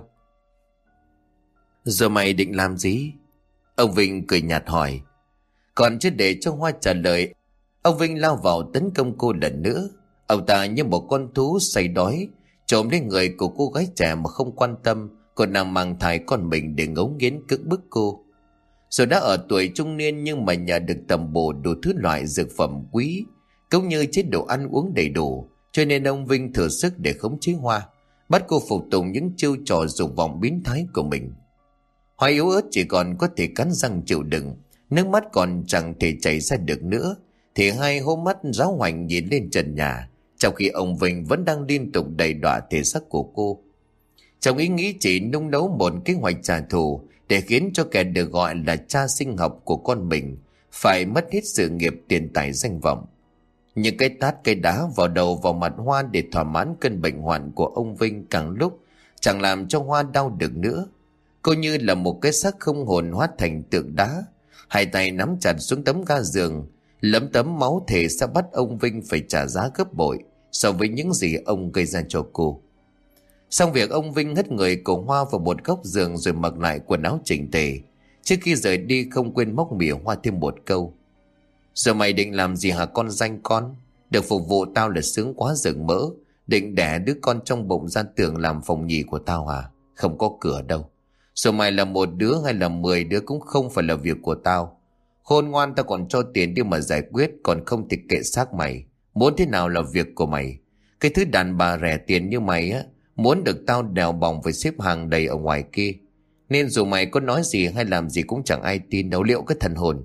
Rồi mày định làm gì? Ông Vinh cười nhạt hỏi. Còn chưa để cho Hoa trả lời, ông Vinh lao vào tấn công cô lần nữa. Ông ta như một con thú say đói, trộm lấy người của cô gái trẻ mà không quan tâm còn nàng mang thai con mình để ngấu nghiến cưỡng bức cô. Rồi đã ở tuổi trung niên nhưng mà nhờ được tầm bổ đủ thứ loại dược phẩm quý, cũng như chế độ ăn uống đầy đủ, cho nên ông Vinh thừa sức để khống chế Hoa, bắt cô phục tùng những chiêu trò dục vọng biến thái của mình. Hoa yếu ớt chỉ còn có thể cắn răng chịu đựng, nước mắt còn chẳng thể chảy ra được nữa, thì hai hốc mắt giáo hoành nhìn lên trần nhà, trong khi ông Vinh vẫn đang liên tục đầy đọa thể xác của cô. Trong ý nghĩ chỉ nung nấu một kế hoạch trả thù để khiến cho kẻ được gọi là cha sinh học của con mình phải mất hết sự nghiệp, tiền tài, danh vọng. Những cái tát cây đá vào đầu vào mặt Hoa để thỏa mãn cơn bệnh hoạn của ông Vinh càng lúc chẳng làm cho Hoa đau được nữa. Cô như là một cái xác không hồn hóa thành tượng đá, hai tay nắm chặt xuống tấm ga giường, lấm tấm máu thề sẽ bắt ông Vinh phải trả giá gấp bội so với những gì ông gây ra cho cô. Xong việc, ông Vinh hất người của Hoa vào một góc giường rồi mặc lại quần áo chỉnh tề. Trước khi rời đi không quên móc mỉa Hoa thêm một câu. Giờ mày định làm gì hả con danh con? Được phục vụ tao là sướng quá rừng mỡ. Định đẻ đứa con trong bụng ra tưởng làm phòng nhì của tao à? Không có cửa đâu. Rồi mày là một đứa hay là 10 đứa cũng không phải là việc của tao. Khôn ngoan tao còn cho tiền đi mà giải quyết, còn không thì kệ xác mày. Muốn thế nào là việc của mày. Cái thứ đàn bà rẻ tiền như mày á, muốn được tao đèo bòng phải xếp hàng đầy ở ngoài kia. Nên dù mày có nói gì hay làm gì cũng chẳng ai tin đâu, liệu cái thần hồn.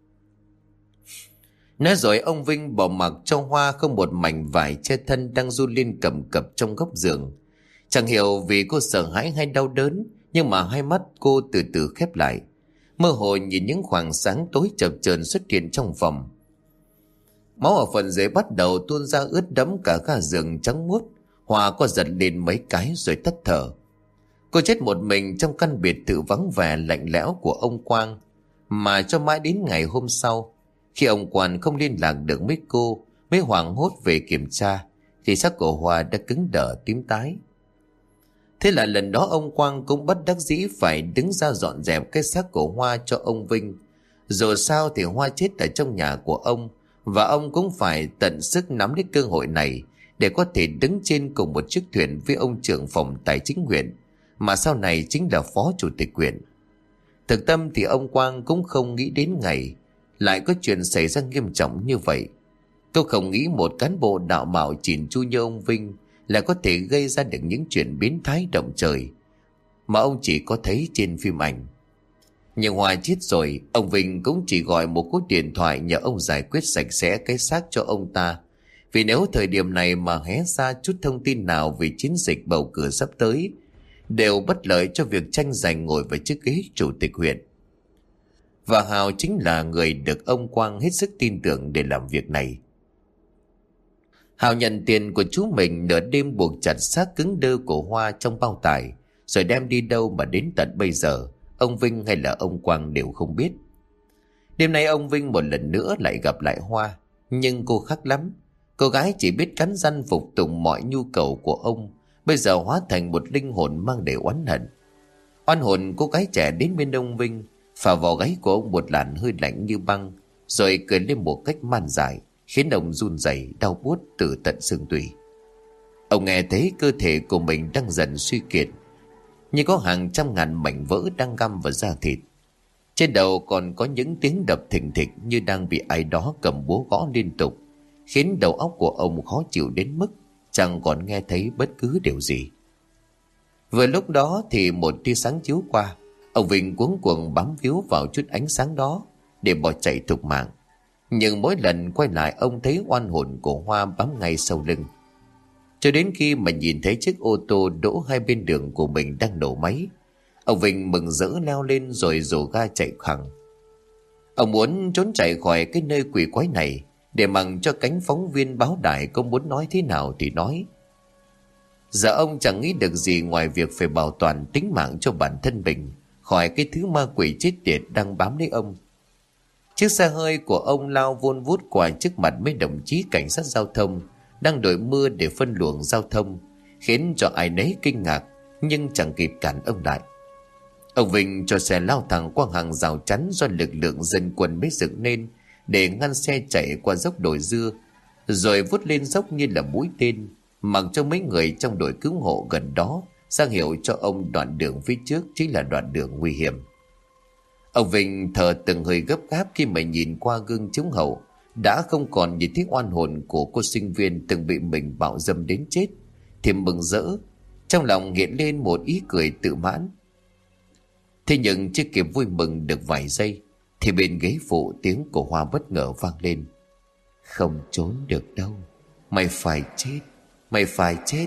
Nói rồi ông Vinh bỏ mặc cho Hoa không một mảnh vải che thân đang run lên cầm cập trong góc giường. Chẳng hiểu vì cô sợ hãi hay đau đớn, nhưng mà hai mắt cô từ từ khép lại, mơ hồ nhìn những khoảng sáng tối chập chờn xuất hiện trong phòng. Máu ở phần dưới bắt đầu tuôn ra ướt đẫm cả ga giường trắng muốt. Hoa có giật lên mấy cái rồi tắt thở. Cô chết một mình trong căn biệt thự vắng vẻ lạnh lẽo của ông Quang, mà cho mãi đến ngày hôm sau, khi ông Quang không liên lạc được với cô, mới hoảng hốt về kiểm tra thì xác của Hoa đã cứng đờ tím tái. Thế là lần đó ông Quang cũng bất đắc dĩ phải đứng ra dọn dẹp cái xác của Hoa cho ông Vinh. Dù sao thì Hoa chết ở trong nhà của ông, và ông cũng phải tận sức nắm lấy cơ hội này để có thể đứng trên cùng một chiếc thuyền với ông trưởng phòng tài chính huyện, mà sau này chính là phó chủ tịch huyện. Thực tâm thì ông Quang cũng không nghĩ đến ngày lại có chuyện xảy ra nghiêm trọng như vậy. Tôi không nghĩ một cán bộ đạo mạo chỉn chu như ông Vinh là có thể gây ra được những chuyện biến thái động trời, mà ông chỉ có thấy trên phim ảnh. Nhưng Hoa chết rồi, ông Vinh cũng chỉ gọi một cú điện thoại nhờ ông giải quyết sạch sẽ cái xác cho ông ta. Vì nếu thời điểm này mà hé ra chút thông tin nào về chiến dịch bầu cử sắp tới, đều bất lợi cho việc tranh giành ngồi vào chiếc ghế chủ tịch huyện. Và Hào chính là người được ông Quang hết sức tin tưởng để làm việc này. Hào nhận tiền của chú mình, nửa đêm buộc chặt xác cứng đơ của Hoa trong bao tải, rồi đem đi đâu mà đến tận bây giờ ông Vinh hay là ông Quang đều không biết. Đêm nay ông Vinh một lần nữa lại gặp lại Hoa, nhưng cô khác lắm. Cô gái chỉ biết cắn răng phục tùng mọi nhu cầu của ông, bây giờ hóa thành một linh hồn mang đầy oán hận. Oan hồn cô gái trẻ đến bên ông Vinh, phà vào gáy của ông một làn hơi lạnh như băng, rồi cười lên một cách man dại, khiến ông run rẩy đau buốt từ tận xương tủy. Ông nghe thấy cơ thể của mình đang dần suy kiệt, như có hàng trăm ngàn mảnh vỡ đang găm vào da thịt. Trên đầu còn có những tiếng đập thình thịch như đang bị ai đó cầm búa gõ liên tục, khiến đầu óc của ông khó chịu đến mức chẳng còn nghe thấy bất cứ điều gì. Vừa lúc đó thì một tia sáng chiếu qua, ông Vinh cuống cuồng bám víu vào chút ánh sáng đó để bỏ chạy thục mạng. Nhưng mỗi lần quay lại ông thấy oan hồn của Hoa bám ngay sau lưng. Cho đến khi mà nhìn thấy chiếc ô tô đỗ hai bên đường của mình đang nổ máy, ông Vinh mừng rỡ leo lên rồi rồ ga chạy khẳng. Ông muốn trốn chạy khỏi cái nơi quỷ quái này để mặc cho cánh phóng viên báo đài có muốn nói thế nào thì nói. Giờ ông chẳng nghĩ được gì ngoài việc phải bảo toàn tính mạng cho bản thân mình khỏi cái thứ ma quỷ chết tiệt đang bám lấy ông. Chiếc xe hơi của ông lao vun vút qua trước mặt mấy đồng chí cảnh sát giao thông đang đội mưa để phân luồng giao thông, khiến cho ai nấy kinh ngạc nhưng chẳng kịp cản ông lại. Ông Vinh cho xe lao thẳng qua hàng rào chắn do lực lượng dân quân mới dựng nên để ngăn xe chạy qua dốc đồi dưa, rồi vút lên dốc như là mũi tên, mặc cho mấy người trong đội cứu hộ gần đó ra hiệu cho ông đoạn đường phía trước chính là đoạn đường nguy hiểm. Ông Vinh thở từng hơi gấp gáp khi mà nhìn qua gương chiếu hậu, đã không còn nhìn thấy oan hồn của cô sinh viên từng bị mình bạo dâm đến chết, thì mừng rỡ, trong lòng hiện lên một ý cười tự mãn. Thế nhưng chưa kịp vui mừng được vài giây thì bên ghế phụ tiếng của Hoa bất ngờ vang lên. Không trốn được đâu, mày phải chết, mày phải chết.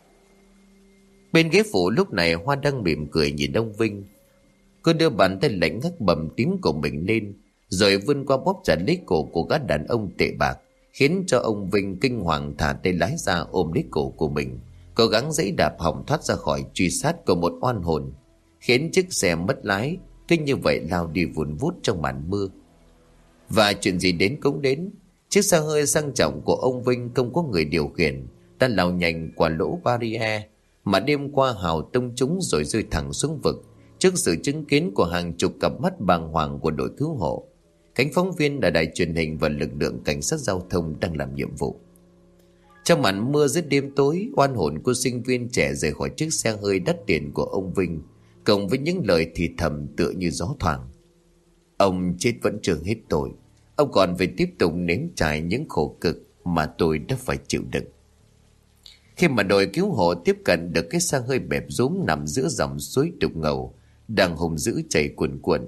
Bên ghế phụ lúc này Hoa đang mỉm cười nhìn ông Vinh. Cô đưa bàn tay lạnh ngắt bầm tím của mình lên, rồi vươn qua bóp chặt lấy cổ của gã đàn ông tệ bạc, khiến cho ông Vinh kinh hoàng thả tay lái ra ôm lấy cổ của mình, cố gắng giãy đạp hỏng thoát ra khỏi truy sát của một oan hồn, khiến chiếc xe mất lái cứ như vậy lao đi vùn vút trong màn mưa. Và chuyện gì đến cũng đến, chiếc xe hơi sang trọng của ông Vinh không có người điều khiển, đã lao nhanh qua lỗ barrier mà đêm qua Hào tông trúng rồi rơi thẳng xuống vực, trước sự chứng kiến của hàng chục cặp mắt bàng hoàng của đội cứu hộ, cánh phóng viên ở đài truyền hình và lực lượng cảnh sát giao thông đang làm nhiệm vụ. Trong màn mưa giữa đêm tối, oan hồn của sinh viên trẻ rời khỏi chiếc xe hơi đắt tiền của ông Vinh, cộng với những lời thì thầm tựa như gió thoảng. Ông chết vẫn chưa hết tội, ông còn phải tiếp tục nếm trải những khổ cực mà tôi đã phải chịu đựng. Khi mà đội cứu hộ tiếp cận được cái xe hơi bẹp rúm nằm giữa dòng suối đục ngầu đang hùng dữ chảy cuồn cuộn,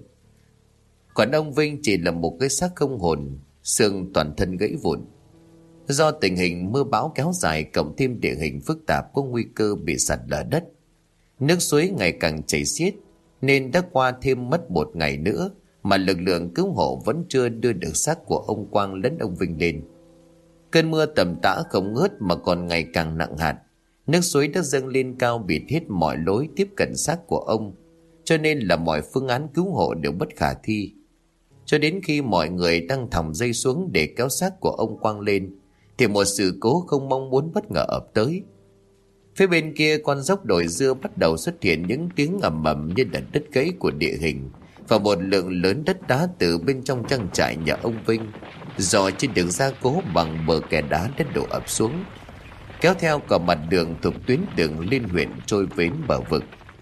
còn ông Vinh chỉ là một cái xác không hồn, xương toàn thân gãy vụn. Do tình hình mưa bão kéo dài cộng thêm địa hình phức tạp có nguy cơ bị sạt lở đất, nước suối ngày càng chảy xiết, nên đã qua thêm mất một ngày nữa mà lực lượng cứu hộ vẫn chưa đưa được xác của ông Quang lẫn ông Vinh lên. Cơn mưa tầm tã không ngớt mà còn ngày càng nặng hạt, nước suối đã dâng lên cao bịt hết mọi lối tiếp cận xác của ông, cho nên là mọi phương án cứu hộ đều bất khả thi. Cho đến khi mọi người đang thòng dây xuống để kéo xác của ông Quang lên thì một sự cố không mong muốn bất ngờ ập tới. Phía bên kia con dốc đồi dưa bắt đầu xuất hiện những tiếng ầm ầm như là đất gãy của địa hình, và một lượng lớn đất đá từ bên trong trang trại nhà ông Vinh dò trên đường gia cố bằng bờ kè đá đất đổ ập xuống, kéo theo cả mặt đường thuộc tuyến đường liên huyện trôi vến bờ vực.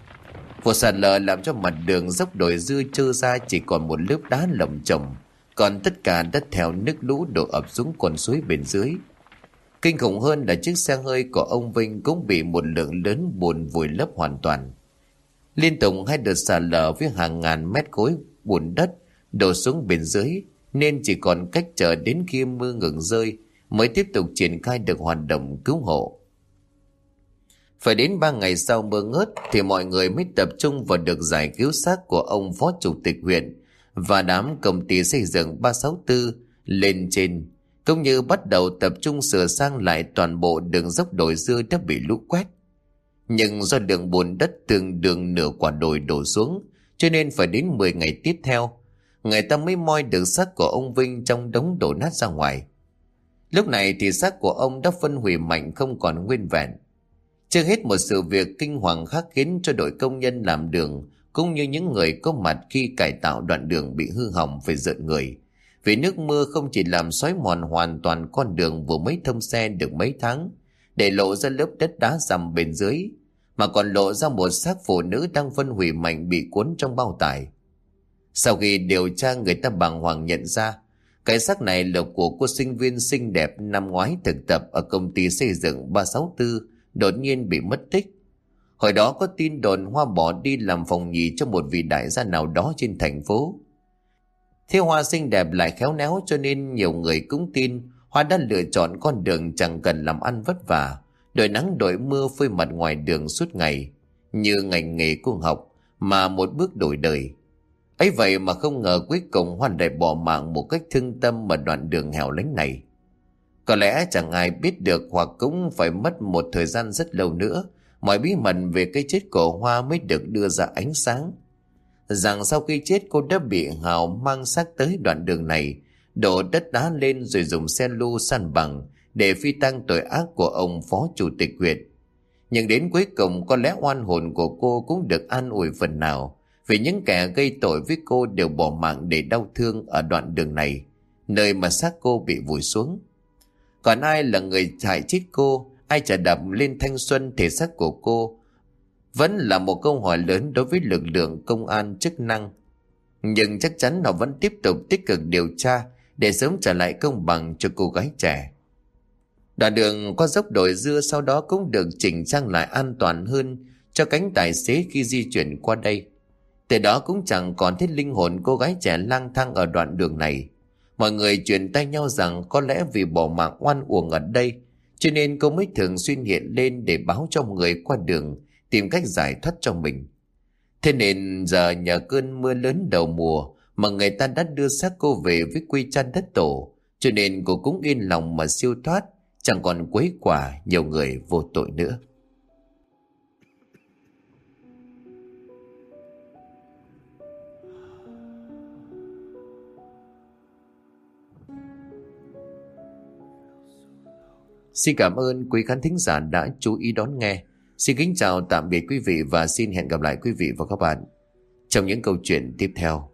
Vụ sạt lở làm cho mặt đường dốc đồi dưa trơ ra chỉ còn một lớp đá lởm chởm, còn tất cả đất theo nước lũ đổ ập xuống con suối bên dưới. Kinh khủng hơn là chiếc xe hơi của ông Vinh cũng bị một lượng lớn bùn vùi lấp hoàn toàn. Liên tục hai đợt sạt lở với hàng ngàn mét khối bùn đất đổ xuống bên dưới, nên chỉ còn cách chờ đến khi mưa ngừng rơi mới tiếp tục triển khai được hoạt động cứu hộ. Phải đến 3 ngày sau mưa ngớt thì mọi người mới tập trung vào được giải cứu xác của ông phó chủ tịch huyện và đám công ty xây dựng 364 lên trên, cũng như bắt đầu tập trung sửa sang lại toàn bộ đường dốc đồi dưa đã bị lũ quét. Nhưng do đường bùn đất tương đương nửa quả đồi đổ xuống, cho nên phải đến 10 ngày tiếp theo, người ta mới moi được xác của ông Vinh trong đống đổ nát ra ngoài. Lúc này thì xác của ông đã phân hủy mạnh, không còn nguyên vẹn. Chưa hết, một sự việc kinh hoàng khác khiến cho đội công nhân làm đường cũng như những người có mặt khi cải tạo đoạn đường bị hư hỏng phải rợn người. Vì nước mưa không chỉ làm xói mòn hoàn toàn con đường vừa mới thông xe được mấy tháng, để lộ ra lớp đất đá dằm bên dưới, mà còn lộ ra một xác phụ nữ đang phân hủy mạnh bị cuốn trong bao tải. Sau khi điều tra, người ta bàng hoàng nhận ra cái xác này là của cô sinh viên xinh đẹp năm ngoái thực tập ở công ty xây dựng 364 đột nhiên bị mất tích. Hồi đó có tin đồn Hoa bỏ đi làm phòng nhì cho một vị đại gia nào đó trên thành phố. Thế Hoa xinh đẹp lại khéo léo, cho nên nhiều người cũng tin Hoa đã lựa chọn con đường chẳng cần làm ăn vất vả, đội nắng đội mưa phơi mặt ngoài đường suốt ngày, như ngành nghề cô học mà một bước đổi đời. Ấy vậy mà không ngờ cuối cùng Hoa lại bỏ mạng một cách thương tâm ở đoạn đường hẻo lánh này. Có lẽ chẳng ai biết được, hoặc cũng phải mất một thời gian rất lâu nữa, mọi bí mật về cái chết của Hoa mới được đưa ra ánh sáng. Rằng sau khi chết, cô đã bị Hào mang xác tới đoạn đường này, đổ đất đá lên rồi dùng xe lu san bằng để phi tang tội ác của ông phó chủ tịch huyện. Nhưng đến cuối cùng có lẽ oan hồn của cô cũng được an ủi phần nào, vì những kẻ gây tội với cô đều bỏ mạng để đau thương ở đoạn đường này, nơi mà xác cô bị vùi xuống. Còn ai là người hại chết cô, ai trả đạp lên thanh xuân thể xác của cô, vẫn là một câu hỏi lớn đối với lực lượng công an chức năng. Nhưng chắc chắn họ vẫn tiếp tục tích cực điều tra để sớm trả lại công bằng cho cô gái trẻ. Đoạn đường qua dốc đồi dưa sau đó cũng được chỉnh trang lại an toàn hơn cho cánh tài xế khi di chuyển qua đây. Từ đó cũng chẳng còn thấy linh hồn cô gái trẻ lang thang ở đoạn đường này. Mọi người truyền tay nhau rằng có lẽ vì bỏ mạng oan uổng ở đây, cho nên cô mới thường xuyên hiện lên để báo cho người qua đường tìm cách giải thoát cho mình. Thế nên giờ nhờ cơn mưa lớn đầu mùa mà người ta đã đưa xác cô về với quê cha đất tổ, cho nên cô cũng yên lòng mà siêu thoát, chẳng còn quấy quả nhiều người vô tội nữa. Xin cảm ơn quý khán thính giả đã chú ý đón nghe. Xin kính chào tạm biệt quý vị và xin hẹn gặp lại quý vị và các bạn trong những câu chuyện tiếp theo.